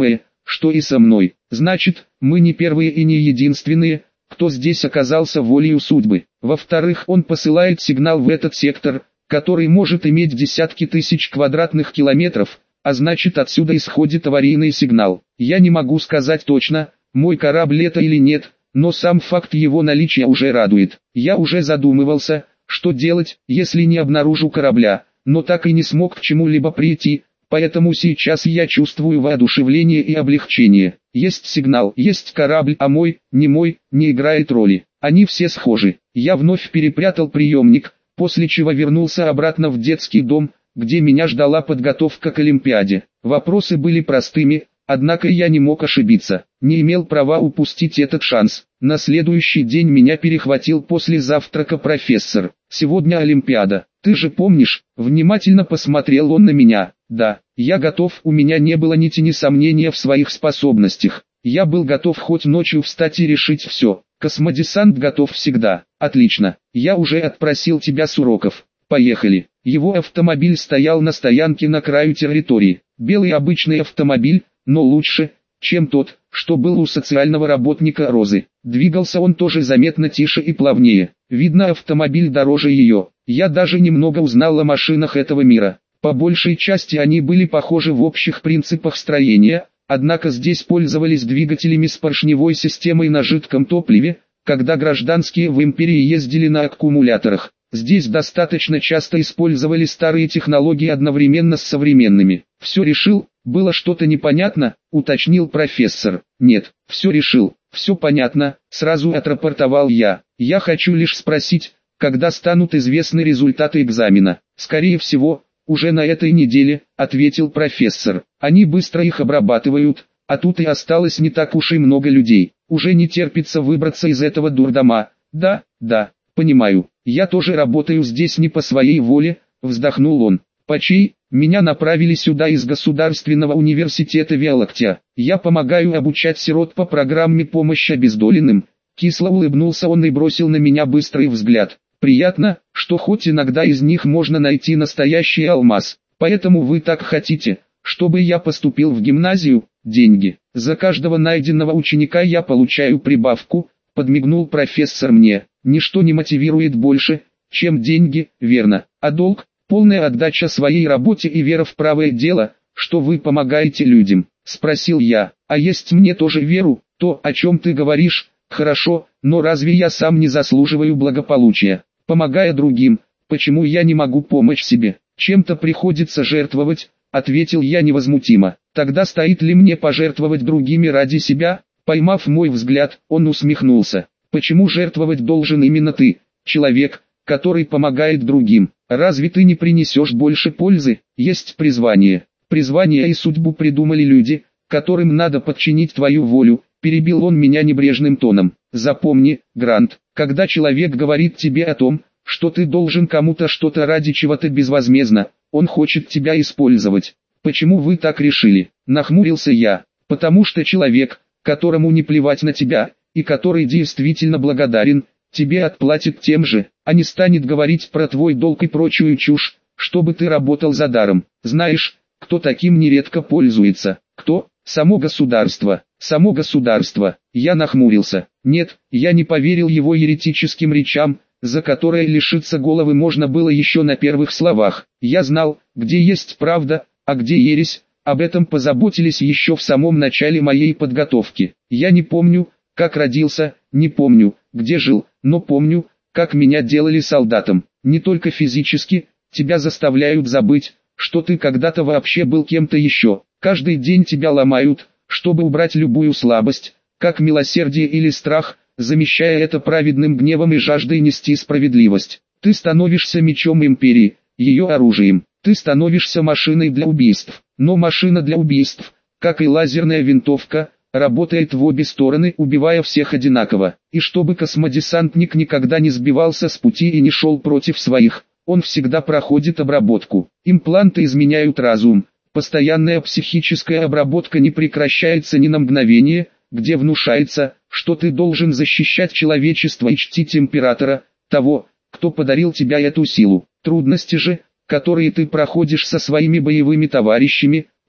что и со мной. Значит, мы не первые и не единственные, кто здесь оказался волею судьбы. Во-вторых, он посылает сигнал в этот сектор, который может иметь десятки тысяч квадратных километров, а значит отсюда исходит аварийный сигнал. Я не могу сказать точно, мой корабль это или нет, но сам факт его наличия уже радует. Я уже задумывался, что делать, если не обнаружу корабля, но так и не смог к чему-либо прийти, поэтому сейчас я чувствую воодушевление и облегчение. Есть сигнал, есть корабль, а мой, не играет роли. Они все схожи. Я вновь перепрятал приемник, после чего вернулся обратно в детский дом, где меня ждала подготовка к Олимпиаде. Вопросы были простыми, однако я не мог ошибиться, не имел права упустить этот шанс. На следующий день меня перехватил после завтрака профессор. «Сегодня Олимпиада, ты же помнишь?» Внимательно посмотрел он на меня. «Да, я готов, у меня не было ни тени сомнения в своих способностях. Я был готов хоть ночью встать и решить все. Космодесант готов всегда. Отлично, я уже отпросил тебя с уроков. Поехали». Его автомобиль стоял на стоянке на краю территории. Белый обычный автомобиль, но лучше, чем тот, что был у социального работника Розы. Двигался он тоже заметно тише и плавнее. Видно, автомобиль дороже ее. Я даже немного узнал о машинах этого мира. По большей части они были похожи в общих принципах строения, однако здесь пользовались двигателями с поршневой системой на жидком топливе, когда гражданские в империи ездили на аккумуляторах. Здесь достаточно часто использовали старые технологии одновременно с современными. «Все решил? Было что-то непонятно?» — уточнил профессор. «Нет, все решил, все понятно», — сразу отрапортовал я. «Я хочу лишь спросить, когда станут известны результаты экзамена?» «Скорее всего, уже на этой неделе», — ответил профессор. «Они быстро их обрабатывают, а тут и осталось не так уж и много людей. Уже не терпится выбраться из этого дурдома». «Да, понимаю. Я тоже работаю здесь не по своей воле», — вздохнул он. «По чьей? Меня направили сюда из Государственного университета Виалактия. Я помогаю обучать сирот по программе помощи обездоленным». Кисло улыбнулся он и бросил на меня быстрый взгляд. «Приятно, что хоть иногда из них можно найти настоящий алмаз. Поэтому вы так хотите, чтобы я поступил в гимназию? Деньги. За каждого найденного ученика я получаю прибавку», — подмигнул профессор мне. «Ничто не мотивирует больше, чем деньги, верно? А долг? Полная отдача своей работе и вера в правое дело, что вы помогаете людям?» — спросил я. «А есть мне тоже веру, то, о чем ты говоришь, хорошо, но разве я сам не заслуживаю благополучия? Помогая другим, почему я не могу помочь себе? Чем-то приходится жертвовать», — ответил я невозмутимо. «Тогда стоит ли мне пожертвовать другими ради себя?» Поймав мой взгляд, он усмехнулся. «Почему жертвовать должен именно ты, человек, который помогает другим? Разве ты не принесешь больше пользы? Есть призвание. Призвание и судьбу придумали люди, которым надо подчинить твою волю», — перебил он меня небрежным тоном. «Запомни, Грант, когда человек говорит тебе о том, что ты должен кому-то что-то ради чего-то безвозмездно, он хочет тебя использовать. Почему вы так решили?» — нахмурился я. «Потому что человек, которому не плевать на тебя, и который действительно благодарен, тебе отплатит тем же, а не станет говорить про твой долг и прочую чушь, чтобы ты работал за даром. Знаешь, кто таким нередко пользуется? Кто? Само государство. Само государство». Я нахмурился. Нет, я не поверил его еретическим речам, за которые лишиться головы можно было еще на первых словах. Я знал, где есть правда, а где ересь. Об этом позаботились еще в самом начале моей подготовки. Я не помню, как родился, не помню, где жил, но помню, как меня делали солдатом. Не только физически, тебя заставляют забыть, что ты когда-то вообще был кем-то еще. Каждый день тебя ломают, чтобы убрать любую слабость, как милосердие или страх, замещая это праведным гневом и жаждой нести справедливость. Ты становишься мечом империи, ее оружием. Ты становишься машиной для убийств. Но машина для убийств, как и лазерная винтовка, работает в обе стороны, убивая всех одинаково. И чтобы космодесантник никогда не сбивался с пути и не шел против своих, он всегда проходит обработку. Импланты изменяют разум. Постоянная психическая обработка не прекращается ни на мгновение, где внушается, что ты должен защищать человечество и чтить императора, того, кто подарил тебе эту силу. Трудности же, которые ты проходишь со своими боевыми товарищами,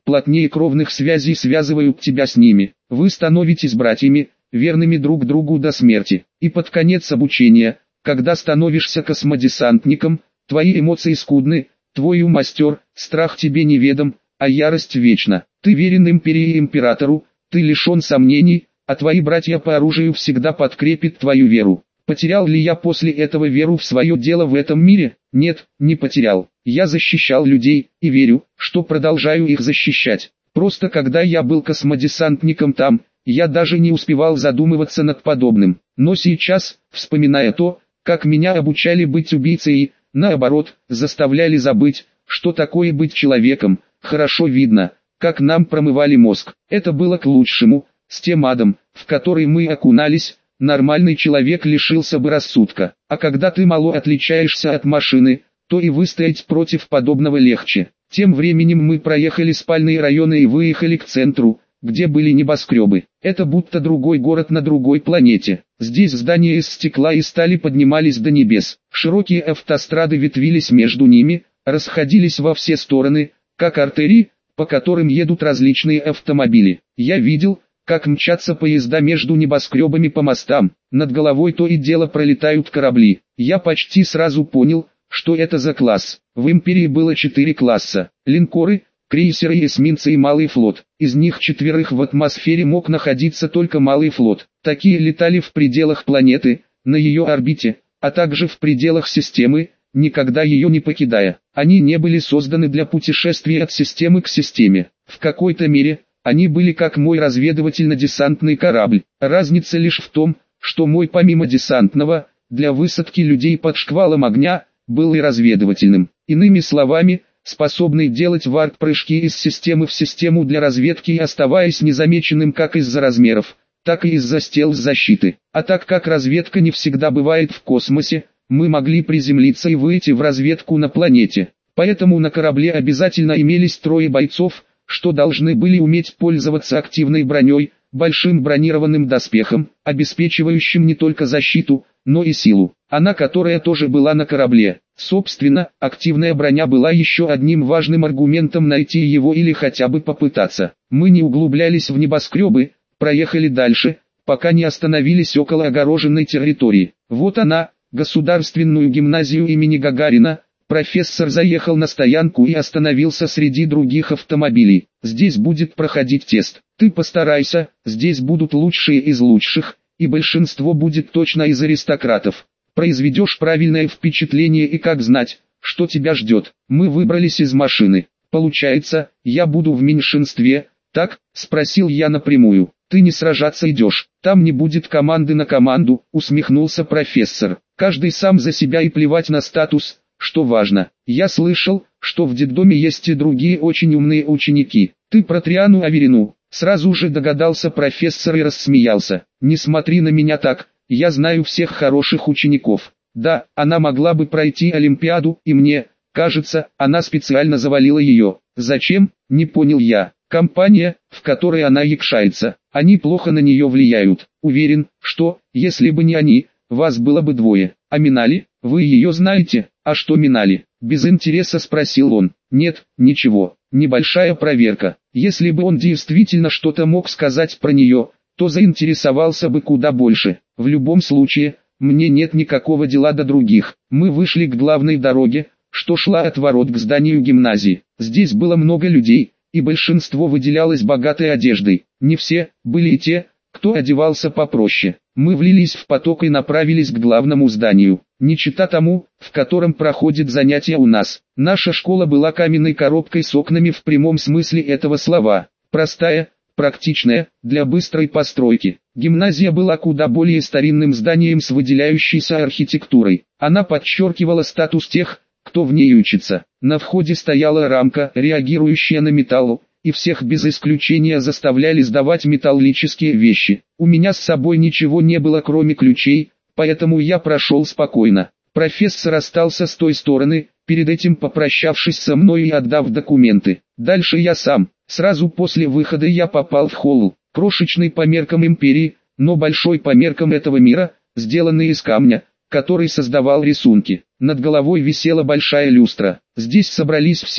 плотнее кровных связей связывают тебя с ними. Вы становитесь братьями, верными друг другу до смерти. И под конец обучения, когда становишься космодесантником, твои эмоции скудны, твой ум остер, страх тебе неведом, а ярость вечна. Ты верен империи и императору, ты лишен сомнений, а твои братья по оружию всегда подкрепят твою веру. Потерял ли я после этого веру в свое дело в этом мире? Нет, не потерял. Я защищал людей, и верю, что продолжаю их защищать. Просто когда я был космодесантником там, я даже не успевал задумываться над подобным. Но сейчас, вспоминая то, как меня обучали быть убийцей и, наоборот, заставляли забыть, что такое быть человеком, хорошо видно, как нам промывали мозг. Это было к лучшему. С тем адом, в который мы окунались, нормальный человек лишился бы рассудка. А когда ты мало отличаешься от машины, то и выстоять против подобного легче. Тем временем мы проехали спальные районы и выехали к центру, где были небоскребы. Это будто другой город на другой планете. Здесь здания из стекла и стали поднимались до небес. Широкие автострады ветвились между ними, расходились во все стороны, как артерии, по которым едут различные автомобили. Я видел, как мчатся поезда между небоскребами по мостам, над головой то и дело пролетают корабли. Я почти сразу понял, что это за класс. В империи было 4 класса: линкоры, крейсеры, эсминцы и малый флот. Из них 4 в атмосфере мог находиться только малый флот. Такие летали в пределах планеты, на ее орбите, а также в пределах системы, никогда ее не покидая. Они не были созданы для путешествий от системы к системе. В какой-то мере, они были как мой разведывательно-десантный корабль. Разница лишь в том, что мой помимо десантного, для высадки людей под шквалом огня, был и разведывательным. Иными словами, способный делать варп-прыжки из системы в систему для разведки и оставаясь незамеченным как из-за размеров, так и из-за стелс-защиты. А так как разведка не всегда бывает в космосе, мы могли приземлиться и выйти в разведку на планете. Поэтому на корабле обязательно имелись 3 бойцов, что должны были уметь пользоваться активной броней, большим бронированным доспехом, обеспечивающим не только защиту, но и силу. Она, которая тоже была на корабле. Собственно, активная броня была еще одним важным аргументом найти его или хотя бы попытаться. Мы не углублялись в небоскребы, проехали дальше, пока не остановились около огороженной территории. Вот она, государственную гимназию имени Гагарина. Профессор заехал на стоянку и остановился среди других автомобилей. Здесь будет проходить тест. Ты постарайся, здесь будут лучшие из лучших, и большинство будет точно из аристократов. Произведешь правильное впечатление и как знать, что тебя ждет. Мы выбрались из машины. Получается, я буду в меньшинстве, так? Спросил я напрямую. Ты не сражаться идешь, там не будет команды на команду, усмехнулся профессор. Каждый сам за себя и плевать на статус. Что важно, я слышал, что в детдоме есть и другие очень умные ученики. Ты про Триану Аверину, сразу же догадался профессор и рассмеялся. Не смотри на меня так, я знаю всех хороших учеников. Да, она могла бы пройти Олимпиаду, и мне, кажется, она специально завалила ее. Зачем, не понял я. Компания, в которой она якшается, они плохо на нее влияют. Уверен, что, если бы не они, вас было бы 2. А Минали, вы ее знаете? А что Минали? Без интереса спросил он. Нет, ничего, небольшая проверка. Если бы он действительно что-то мог сказать про нее, то заинтересовался бы куда больше. В любом случае, мне нет никакого дела до других. Мы вышли к главной дороге, что шла от ворот к зданию гимназии. Здесь было много людей, и большинство выделялось богатой одеждой. Не все, были и те, кто одевался попроще. Мы влились в поток и направились к главному зданию. Не чета тому, в котором проходит занятие у нас. Наша школа была каменной коробкой с окнами в прямом смысле этого слова. Простая, практичная, для быстрой постройки. Гимназия была куда более старинным зданием с выделяющейся архитектурой. Она подчеркивала статус тех, кто в ней учится. На входе стояла рамка, реагирующая на металл, и всех без исключения заставляли сдавать металлические вещи. У меня с собой ничего не было кроме ключей, поэтому я прошел спокойно. Профессор остался с той стороны, перед этим попрощавшись со мной и отдав документы. Дальше я сам. Сразу после выхода я попал в холл, крошечный по меркам империи, но большой по меркам этого мира, сделанный из камня, который создавал рисунки. Над головой висела большая люстра. Здесь собрались все,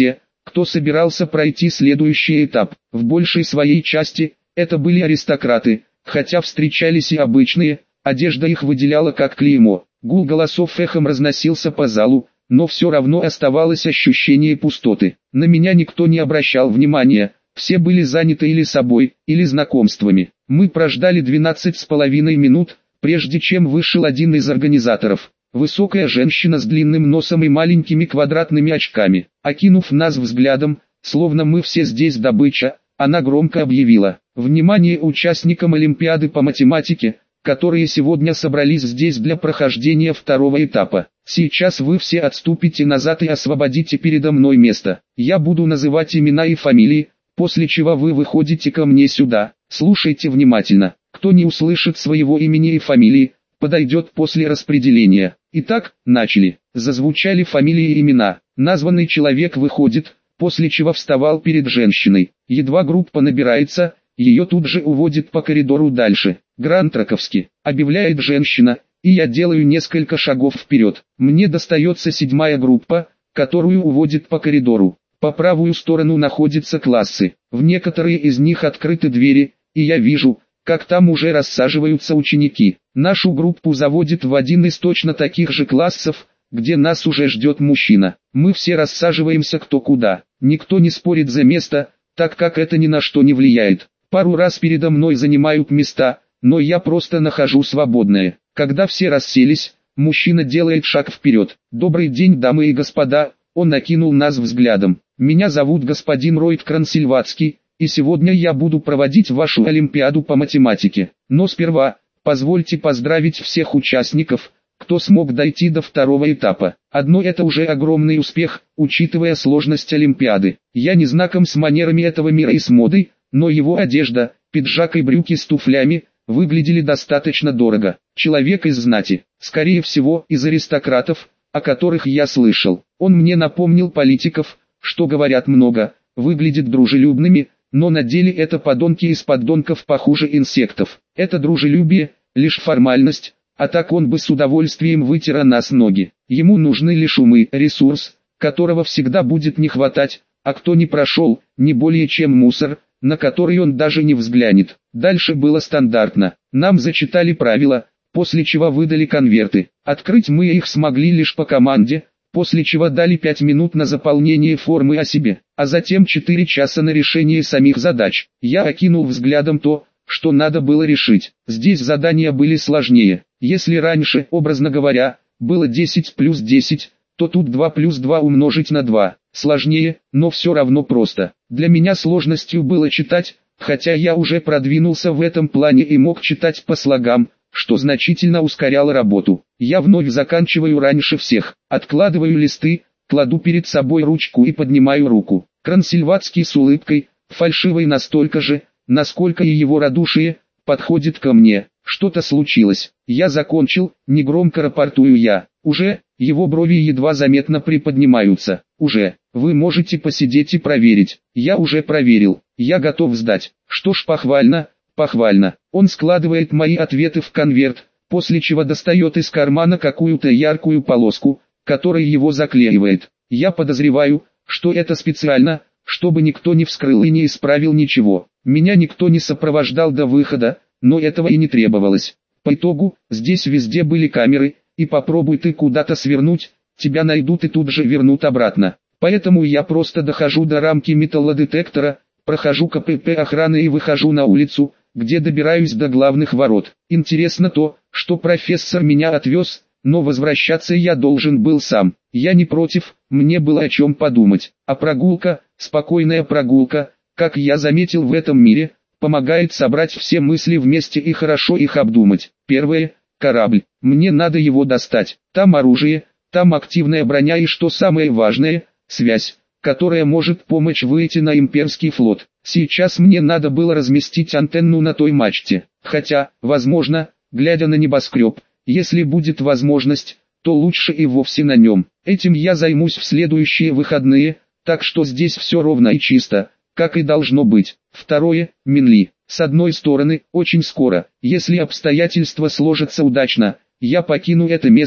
кто собирался пройти следующий этап. В большей своей части, это были аристократы, хотя встречались и обычные, одежда их выделяла как клеймо. Гул голосов эхом разносился по залу, но все равно оставалось ощущение пустоты. На меня никто не обращал внимания, все были заняты или собой, или знакомствами. Мы прождали 12,5 минут, прежде чем вышел один из организаторов. Высокая женщина с длинным носом и маленькими квадратными очками. Окинув нас взглядом, словно мы все здесь добыча, она громко объявила: «Внимание участникам Олимпиады по математике, которые сегодня собрались здесь для прохождения второго этапа. Сейчас вы все отступите назад и освободите передо мной место. Я буду называть имена и фамилии, после чего вы выходите ко мне сюда. Слушайте внимательно. Кто не услышит своего имени и фамилии, подойдет после распределения». Итак, начали. Зазвучали фамилии и имена. Названный человек выходит, после чего вставал перед женщиной. Едва группа набирается, ее тут же уводит по коридору дальше. «Гранд-Раковский», объявляет женщина, и я делаю несколько шагов вперед. Мне достается 7-я группа, которую уводит по коридору. По правую сторону находятся классы. В некоторые из них открыты двери, и я вижу, как там уже рассаживаются ученики. Нашу группу заводит в один из точно таких же классов, где нас уже ждет мужчина. Мы все рассаживаемся кто куда. Никто не спорит за место, так как это ни на что не влияет. Пару раз передо мной занимают места, но я просто нахожу свободное. Когда все расселись, мужчина делает шаг вперед. «Добрый день, дамы и господа», он окинул нас взглядом. «Меня зовут господин Ройд Крансильватский, и сегодня я буду проводить вашу Олимпиаду по математике. Но сперва, позвольте поздравить всех участников, кто смог дойти до второго этапа. Одно это уже огромный успех, учитывая сложность Олимпиады. Я не знаком с манерами этого мира и с модой, но его одежда, пиджак и брюки с туфлями, выглядели достаточно дорого. Человек из знати, скорее всего из аристократов, о которых я слышал. Он мне напомнил политиков, что говорят много, выглядят дружелюбными, но на деле это подонки из подонков похуже инсектов. Это дружелюбие, лишь формальность, а так он бы с удовольствием вытер о нас ноги. Ему нужны лишь умы, ресурс, которого всегда будет не хватать, а кто не прошел, не более чем мусор, на который он даже не взглянет. Дальше было стандартно. Нам зачитали правила, после чего выдали конверты. Открыть мы их смогли лишь по команде, после чего дали 5 минут на заполнение формы о себе, а затем 4 часа на решение самих задач. Я окинул взглядом то, что надо было решить. Здесь задания были сложнее. Если раньше, образно говоря, было 10 плюс 10, то тут 2 плюс 2 умножить на 2. Сложнее, но все равно просто. Для меня сложностью было читать, хотя я уже продвинулся в этом плане и мог читать по слогам, что значительно ускоряло работу. Я вновь заканчиваю раньше всех, откладываю листы, кладу перед собой ручку и поднимаю руку. Крансильватский с улыбкой, фальшивой настолько же, насколько и его радушие, подходит ко мне. Что-то случилось. Я закончил, негромко рапортую я. Уже, его брови едва заметно приподнимаются. Уже, вы можете посидеть и проверить. Я уже проверил. Я готов сдать. Что ж, похвально, похвально. Он складывает мои ответы в конверт, после чего достает из кармана какую-то яркую полоску, которой его заклеивает. Я подозреваю, что это специально, чтобы никто не вскрыл и не исправил ничего. Меня никто не сопровождал до выхода, но этого и не требовалось. По итогу, здесь везде были камеры, и попробуй ты куда-то свернуть, тебя найдут и тут же вернут обратно. Поэтому я просто дохожу до рамки металлодетектора, прохожу КПП охраны и выхожу на улицу, где добираюсь до главных ворот. Интересно то, что профессор меня отвез, но возвращаться я должен был сам. Я не против, мне было о чем подумать. А прогулка, спокойная прогулка, как я заметил в этом мире, помогает собрать все мысли вместе и хорошо их обдумать. Первое – корабль. Мне надо его достать. Там оружие, там активная броня и, что самое важное, связь, которая может помочь выйти на имперский флот. Сейчас мне надо было разместить антенну на той мачте. Хотя, возможно, глядя на небоскреб, если будет возможность, то лучше и вовсе на нем. Этим я займусь в следующие выходные, так что здесь все ровно и чисто, как и должно быть. Второе – Минли. С одной стороны, очень скоро, если обстоятельства сложатся удачно, я покину это место,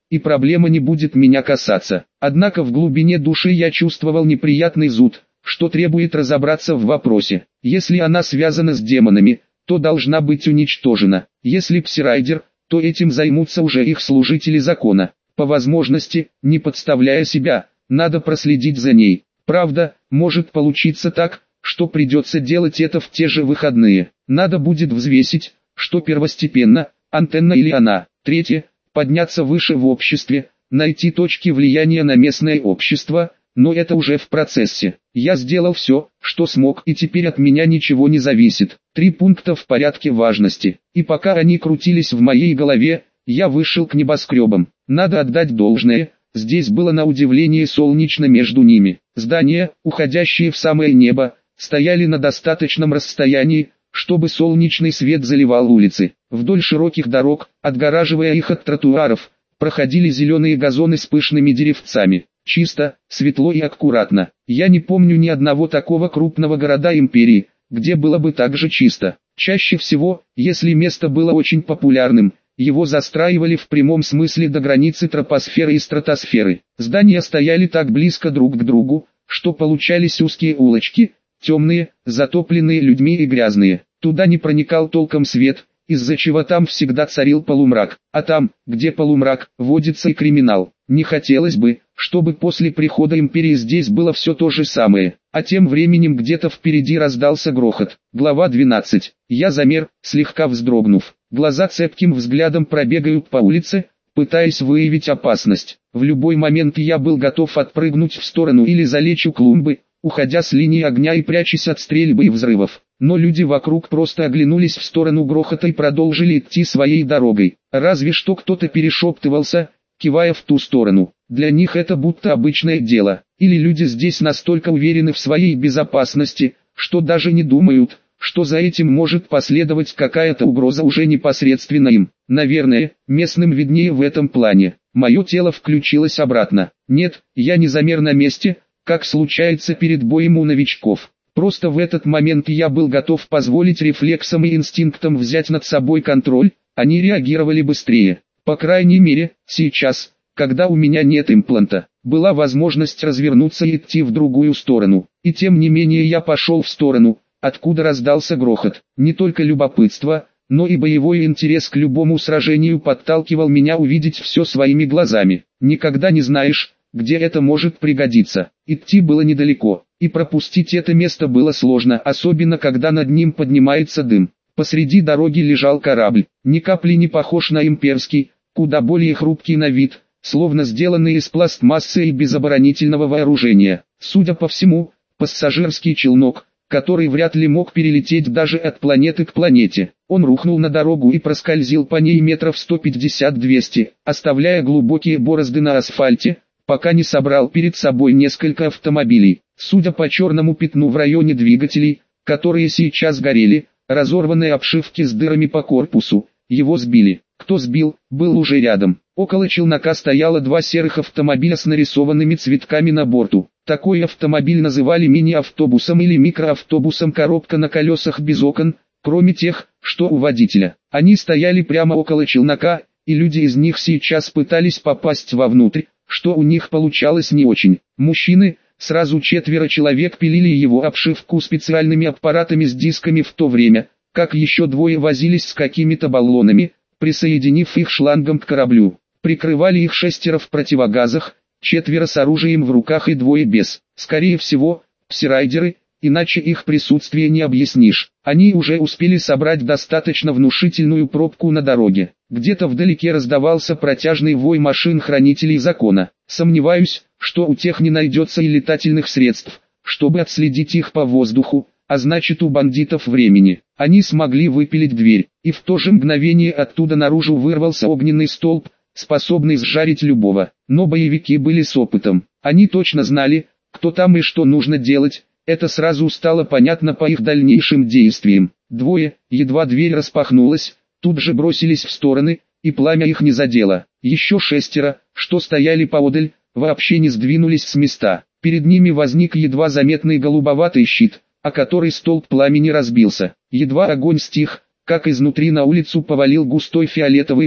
и проблема не будет меня касаться. Однако в глубине души я чувствовал неприятный зуд, что требует разобраться в вопросе. Если она связана с демонами, то должна быть уничтожена. Если псирайдер, то этим займутся уже их служители закона. По возможности, не подставляя себя, надо проследить за ней. Правда, может получиться так, что придется делать это в те же выходные. Надо будет взвесить, что первостепенно, антенна или она. Третье, подняться выше в обществе, найти точки влияния на местное общество, но это уже в процессе. Я сделал все, что смог, и теперь от меня ничего не зависит. 3 пункта в порядке важности. И пока они крутились в моей голове, я вышел к небоскребам. Надо отдать должное, здесь было на удивление солнечно между ними. Здания, уходящие в самое небо, стояли на достаточном расстоянии, чтобы солнечный свет заливал улицы. Вдоль широких дорог, отгораживая их от тротуаров, проходили зеленые газоны с пышными деревцами. Чисто, светло и аккуратно. Я не помню ни одного такого крупного города империи, где было бы так же чисто. Чаще всего, если место было очень популярным, его застраивали в прямом смысле до границы тропосферы и стратосферы. Здания стояли так близко друг к другу, что получались узкие улочки, темные, затопленные людьми и грязные. Туда не проникал толком свет, из-за чего там всегда царил полумрак, а там, где полумрак, водится и криминал. Не хотелось бы, чтобы после прихода империи здесь было все то же самое, а тем временем где-то впереди раздался грохот. Глава 12. Я замер, слегка вздрогнув. Глаза цепким взглядом пробегают по улице, пытаясь выявить опасность. В любой момент я был готов отпрыгнуть в сторону или залечь у клумбы, уходя с линии огня и прячась от стрельбы и взрывов. Но люди вокруг просто оглянулись в сторону грохота и продолжили идти своей дорогой. Разве что кто-то перешептывался, кивая в ту сторону. Для них это будто обычное дело. Или люди здесь настолько уверены в своей безопасности, что даже не думают, что за этим может последовать какая-то угроза уже непосредственно им. Наверное, местным виднее в этом плане. Мое тело включилось обратно. Нет, я не замер на месте, как случается перед боем у новичков. Просто в этот момент я был готов позволить рефлексам и инстинктам взять над собой контроль, они реагировали быстрее. По крайней мере, сейчас, когда у меня нет импланта, была возможность развернуться и идти в другую сторону. И тем не менее я пошел в сторону, откуда раздался грохот. Не только любопытство, но и боевой интерес к любому сражению подталкивал меня увидеть все своими глазами. Никогда не знаешь, где это может пригодиться. Идти было недалеко, и пропустить это место было сложно, особенно когда над ним поднимается дым. Посреди дороги лежал корабль, ни капли не похож на имперский, куда более хрупкий на вид, словно сделанный из пластмассы и без оборонительного вооружения. Судя по всему, пассажирский челнок, который вряд ли мог перелететь даже от планеты к планете. Он рухнул на дорогу и проскользил по ней метров 150-200, оставляя глубокие борозды на асфальте, пока не собрал перед собой несколько автомобилей. Судя по черному пятну в районе двигателей, которые сейчас горели, разорванные обшивки с дырами по корпусу, его сбили. Кто сбил, был уже рядом. Около челнока стояло 2 серых автомобиля с нарисованными цветками на борту. Такой автомобиль называли мини-автобусом или микроавтобусом, коробка на колесах без окон, кроме тех, что у водителя. Они стояли прямо около челнока, и люди из них сейчас пытались попасть вовнутрь, что у них получалось не очень. Мужчины, сразу 4 человек пилили его обшивку специальными аппаратами с дисками, в то время, как еще 2 возились с какими-то баллонами, присоединив их шлангом к кораблю. Прикрывали их 6 в противогазах, 4 с оружием в руках и 2 без. Скорее всего, псирайдеры, иначе их присутствие не объяснишь. Они уже успели собрать достаточно внушительную пробку на дороге. Где-то вдалеке раздавался протяжный вой машин хранителей закона. Сомневаюсь, что у тех не найдется и летательных средств, чтобы отследить их по воздуху, а значит у бандитов времени. Они смогли выпилить дверь, и в то же мгновение оттуда наружу вырвался огненный столб, способный сжарить любого. Но боевики были с опытом. Они точно знали, кто там и что нужно делать. Это сразу стало понятно по их дальнейшим действиям. 2, едва дверь распахнулась, тут же бросились в стороны, и пламя их не задело. Еще 6, что стояли поодаль, вообще не сдвинулись с места. Перед ними возник едва заметный голубоватый щит, о который столб пламени разбился. Едва огонь стих, как изнутри на улицу повалил густой фиолетовый дым.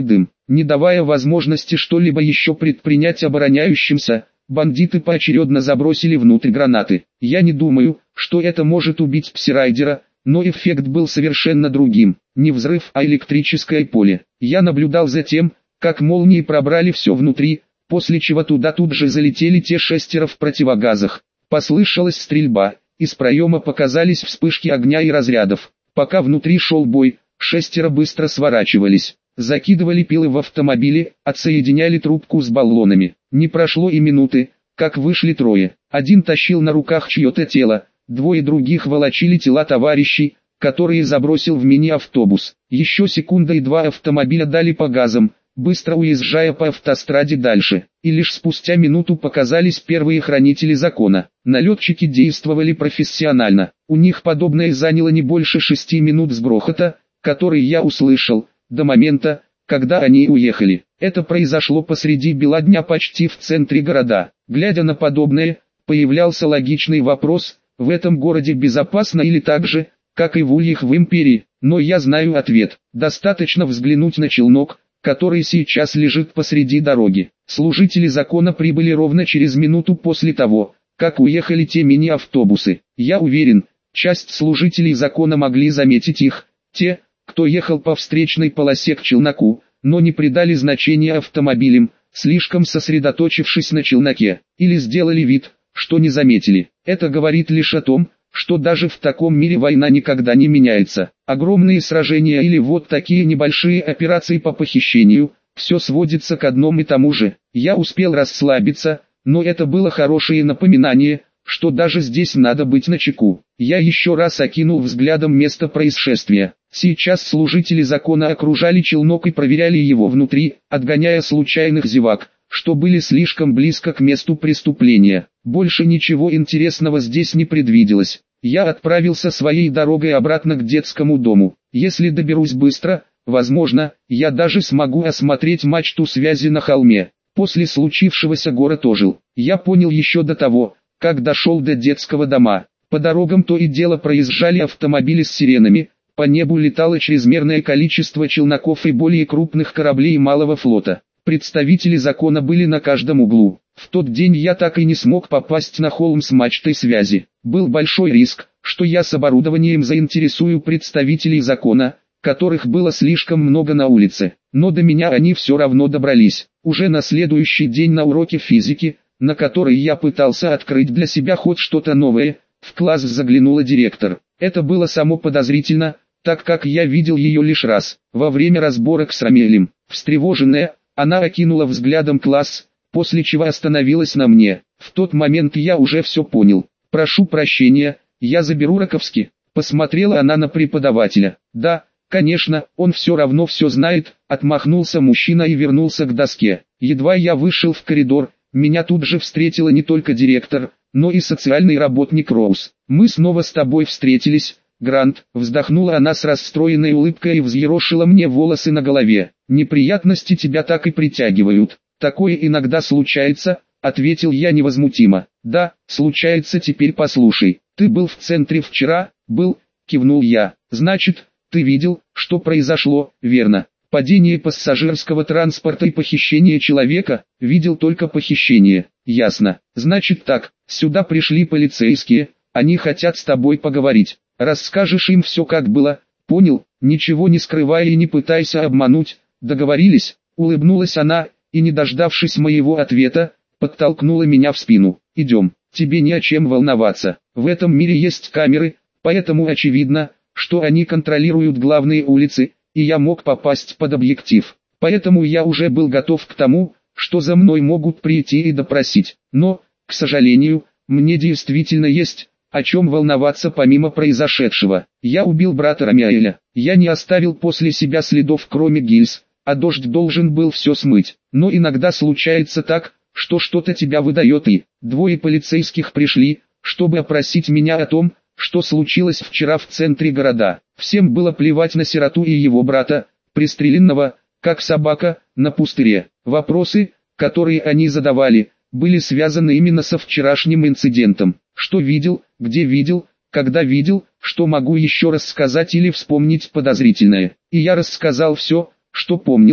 Не давая возможности что-либо еще предпринять обороняющимся, бандиты поочередно забросили внутрь гранаты. Я не думаю, что это может убить псирайдера, но эффект был совершенно другим. Не взрыв, а электрическое поле. Я наблюдал за тем, как молнии пробрали все внутри, после чего туда тут же залетели те 6 в противогазах. Послышалась стрельба, из проема показались вспышки огня и разрядов. Пока внутри шел бой, 6 быстро сворачивались, закидывали пилы в автомобили, отсоединяли трубку с баллонами. Не прошло и минуты, как вышли 3. Один тащил на руках чье-то тело, 2 других волочили тела товарищей, которые забросил в мини-автобус. Еще секунда и 2 автомобиля дали по газам, быстро уезжая по автостраде дальше. И лишь спустя минуту показались первые хранители закона. Налетчики действовали профессионально. У них подобное заняло не больше 6 минут с грохота, который я услышал, до момента, когда они уехали. Это произошло посреди бела дня почти в центре города. Глядя на подобное, появлялся логичный вопрос: в этом городе безопасно или так же, как и в ульях в империи? Но я знаю ответ. Достаточно взглянуть на челнок, который сейчас лежит посреди дороги. Служители закона прибыли ровно через минуту после того, как уехали те мини-автобусы. Я уверен, часть служителей закона могли заметить их, те, кто ехал по встречной полосе к челноку, но не придали значения автомобилям, слишком сосредоточившись на челноке, или сделали вид, что не заметили. Это говорит лишь о том, что даже в таком мире война никогда не меняется. Огромные сражения или вот такие небольшие операции по похищению, все сводится к одному и тому же. Я успел расслабиться, но это было хорошее напоминание, что даже здесь надо быть начеку. Я еще раз окинул взглядом место происшествия. Сейчас служители закона окружали челнок и проверяли его внутри, отгоняя случайных зевак, что были слишком близко к месту преступления. Больше ничего интересного здесь не предвиделось. Я отправился своей дорогой обратно к детскому дому. Если доберусь быстро, возможно, я даже смогу осмотреть мачту связи на холме. После случившегося город ожил. Я понял еще до того, как дошел до детского дома. По дорогам то и дело проезжали автомобили с сиренами, по небу летало чрезмерное количество челноков и более крупных кораблей малого флота. Представители закона были на каждом углу. В тот день я так и не смог попасть на холм с мачтой связи. Был большой риск, что я с оборудованием заинтересую представителей закона, которых было слишком много на улице. Но до меня они все равно добрались. Уже на следующий день на уроке физики, на который я пытался открыть для себя хоть что-то новое, в класс заглянула директор. Это было само подозрительно, так как я видел ее лишь раз, во время разборок с Рамелем. Встревоженная, она окинула взглядом класс, после чего остановилась на мне. В тот момент я уже все понял. «Прошу прощения, я заберу Раковски». Посмотрела она на преподавателя. «Да, конечно, он все равно все знает», отмахнулся мужчина и вернулся к доске. Едва я вышел в коридор, меня тут же встретила не только директор, но и социальный работник Роуз. «Мы снова с тобой встретились, Грант», вздохнула она с расстроенной улыбкой и взъерошила мне волосы на голове. «Неприятности тебя так и притягивают». «Такое иногда случается», — ответил я невозмутимо. «Да, случается, теперь послушай. Ты был в центре вчера?» «Был», — кивнул я. «Значит, ты видел, что произошло, верно?» «Падение пассажирского транспорта и похищение человека?» «Видел только похищение». «Ясно. Значит так, сюда пришли полицейские, они хотят с тобой поговорить. Расскажешь им все как было, понял? Ничего не скрывая и не пытайся обмануть. Договорились?» Улыбнулась она, и не дождавшись моего ответа, подтолкнула меня в спину. «Идем, тебе не о чем волноваться. В этом мире есть камеры, поэтому очевидно, что они контролируют главные улицы, и я мог попасть под объектив. Поэтому я уже был готов к тому, что за мной могут прийти и допросить. Но, к сожалению, мне действительно есть о чем волноваться помимо произошедшего. Я убил брата Рамиэля. Я не оставил после себя следов кроме гильз, а дождь должен был все смыть. Но иногда случается так, что что-то тебя выдает и... 2 полицейских пришли, чтобы опросить меня о том, что случилось вчера в центре города. Всем было плевать на сироту и его брата, пристреленного, как собака, на пустыре. Вопросы, которые они задавали, были связаны именно со вчерашним инцидентом. Что видел, где видел, когда видел, что могу еще рассказать или вспомнить подозрительное. И я рассказал все, что помнил,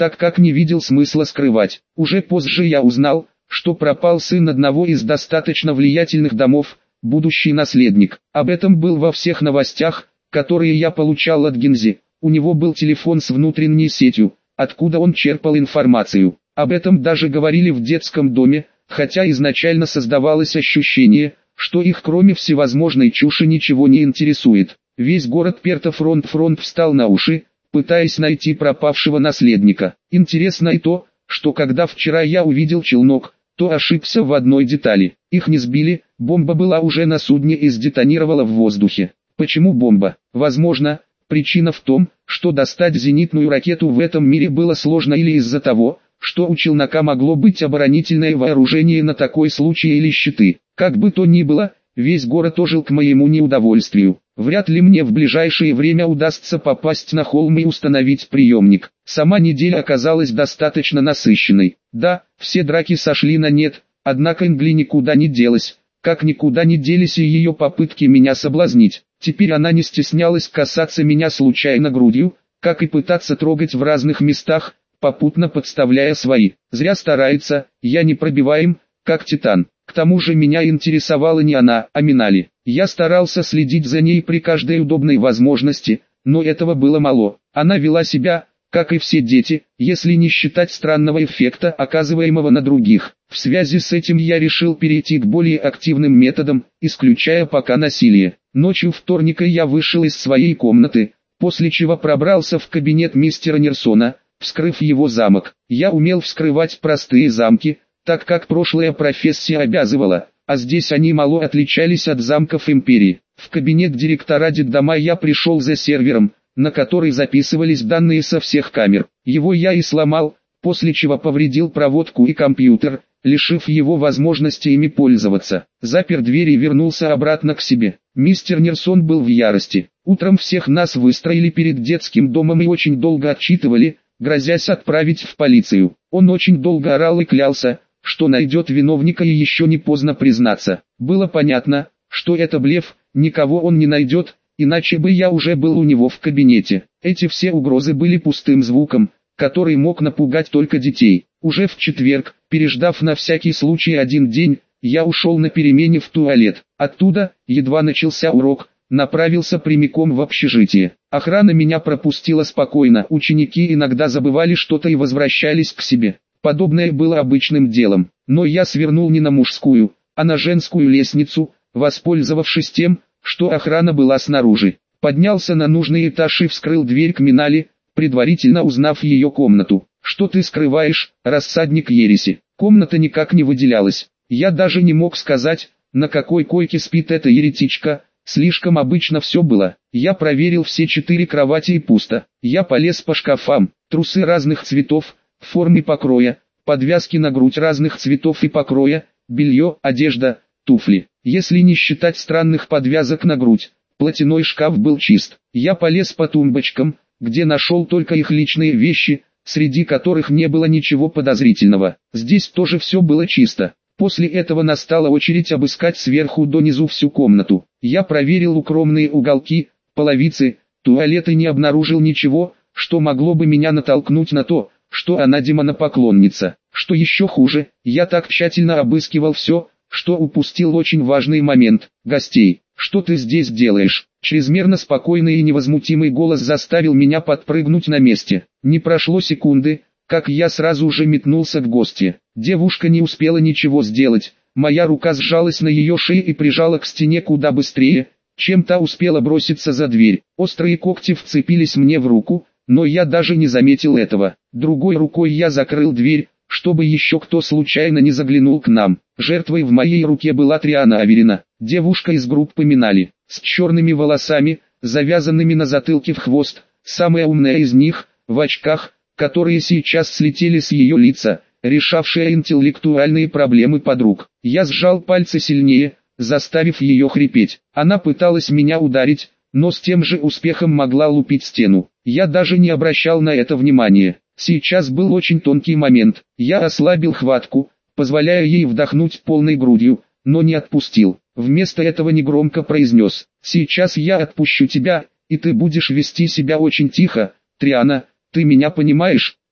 так как не видел смысла скрывать. Уже позже я узнал, что пропал сын одного из достаточно влиятельных домов, будущий наследник. Об этом был во всех новостях, которые я получал от Гинзи. У него был телефон с внутренней сетью, откуда он черпал информацию. Об этом даже говорили в детском доме, хотя изначально создавалось ощущение, что их кроме всевозможной чуши ничего не интересует. Весь город Перта-Фронт встал на уши, пытаясь найти пропавшего наследника. Интересно и то, что когда вчера я увидел челнок, то ошибся в одной детали. Их не сбили, бомба была уже на судне и сдетонировала в воздухе. Почему бомба? Возможно, причина в том, что достать зенитную ракету в этом мире было сложно, или из-за того, что у челнока могло быть оборонительное вооружение на такой случай или щиты. Как бы то ни было, весь город ожил к моему неудовольствию. Вряд ли мне в ближайшее время удастся попасть на холм и установить приемник. Сама неделя оказалась достаточно насыщенной. Да, все драки сошли на нет, однако Ингли никуда не делась, как никуда не делись и ее попытки меня соблазнить. Теперь она не стеснялась касаться меня случайно грудью, как и пытаться трогать в разных местах, попутно подставляя свои. Зря старается, я непробиваем, как титан. К тому же меня интересовала не она, а Минали. Я старался следить за ней при каждой удобной возможности, но этого было мало. Она вела себя, как и все дети, если не считать странного эффекта, оказываемого на других. В связи с этим я решил перейти к более активным методам, исключая пока насилие. Ночью вторника я вышел из своей комнаты, после чего пробрался в кабинет мистера Нерсона, вскрыв его замок. Я умел вскрывать простые замки, так как прошлая профессия обязывала, а здесь они мало отличались от замков империи. В кабинет директора детдома я пришел за сервером, на который записывались данные со всех камер. Его я и сломал, после чего повредил проводку и компьютер, лишив его возможности ими пользоваться. Запер дверь и вернулся обратно к себе. Мистер Нерсон был в ярости. Утром всех нас выстроили перед детским домом и очень долго отчитывали, грозясь отправить в полицию. Он очень долго орал и клялся, что найдет виновника и еще не поздно признаться. Было понятно, что это блеф, никого он не найдет, иначе бы я уже был у него в кабинете. Эти все угрозы были пустым звуком, который мог напугать только детей. Уже в четверг, переждав на всякий случай один день, я ушел на перемене в туалет. Оттуда, едва начался урок, направился прямиком в общежитие. Охрана меня пропустила спокойно, ученики иногда забывали что-то и возвращались к себе. Подобное было обычным делом, но я свернул не на мужскую, а на женскую лестницу, воспользовавшись тем, что охрана была снаружи. Поднялся на нужный этаж и вскрыл дверь к Минали, предварительно узнав ее комнату. «Что ты скрываешь, рассадник ереси?» Комната никак не выделялась. Я даже не мог сказать, на какой койке спит эта еретичка, слишком обычно все было. Я проверил все 4 кровати и пусто. Я полез по шкафам, трусы разных цветов, в форме покроя, подвязки на грудь разных цветов и покроя, белье, одежда, туфли. Если не считать странных подвязок на грудь, платяной шкаф был чист. Я полез по тумбочкам, где нашел только их личные вещи, среди которых не было ничего подозрительного. Здесь тоже все было чисто. После этого настала очередь обыскать сверху донизу всю комнату. Я проверил укромные уголки, половицы, туалет и не обнаружил ничего, что могло бы меня натолкнуть на то, что она демонопоклонница. Что еще хуже, я так тщательно обыскивал все, что упустил очень важный момент. Гостей. «Что ты здесь делаешь?» Чрезмерно спокойный и невозмутимый голос заставил меня подпрыгнуть на месте. Не прошло секунды, как я сразу же метнулся к гостье. Девушка не успела ничего сделать, моя рука сжалась на ее шее и прижала к стене куда быстрее, чем та успела броситься за дверь. Острые когти вцепились мне в руку, но я даже не заметил этого. Другой рукой я закрыл дверь, чтобы еще кто случайно не заглянул к нам. Жертвой в моей руке была Триана Аверина, девушка из группы Минали, с черными волосами, завязанными на затылке в хвост, самая умная из них, в очках, которые сейчас слетели с ее лица, решавшая интеллектуальные проблемы подруг. Я сжал пальцы сильнее, заставив ее хрипеть. Она пыталась меня ударить, но с тем же успехом могла лупить стену. Я даже не обращал на это внимания. Сейчас был очень тонкий момент. Я ослабил хватку, позволяя ей вдохнуть полной грудью, но не отпустил. Вместо этого негромко произнес: «Сейчас я отпущу тебя, и ты будешь вести себя очень тихо, Триана, ты меня понимаешь?»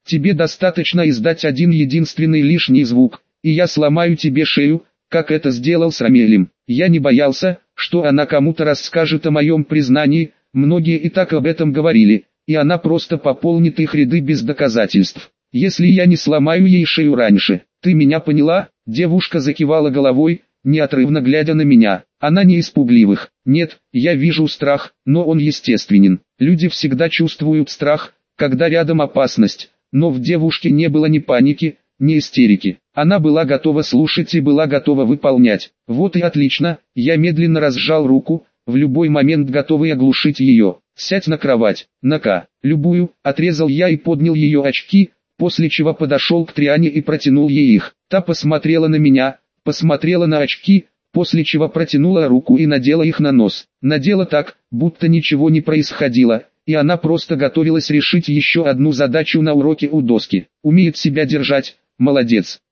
Тебе достаточно издать один единственный лишний звук, и я сломаю тебе шею, как это сделал с Рамелем. Я не боялся, что она кому-то расскажет о моем признании, многие и так об этом говорили, и она просто пополнит их ряды без доказательств. Если я не сломаю ей шею раньше, ты меня поняла? Девушка закивала головой, неотрывно глядя на меня. Она не из пугливых. Нет, я вижу страх, но он естественен. Люди всегда чувствуют страх, когда рядом опасность, но в девушке не было ни паники, ни истерики. Она была готова слушать и была готова выполнять. Вот и отлично, я медленно разжал руку, в любой момент готовый оглушить ее. Сядь на кровать, на-ка, любую, отрезал я и поднял ее очки, после чего подошел к Триане и протянул ей их. Та посмотрела на меня, посмотрела на очки, после чего протянула руку и надела их на нос. Надела так, будто ничего не происходило, и она просто готовилась решить еще одну задачу на уроке у доски. Умеет себя держать, молодец.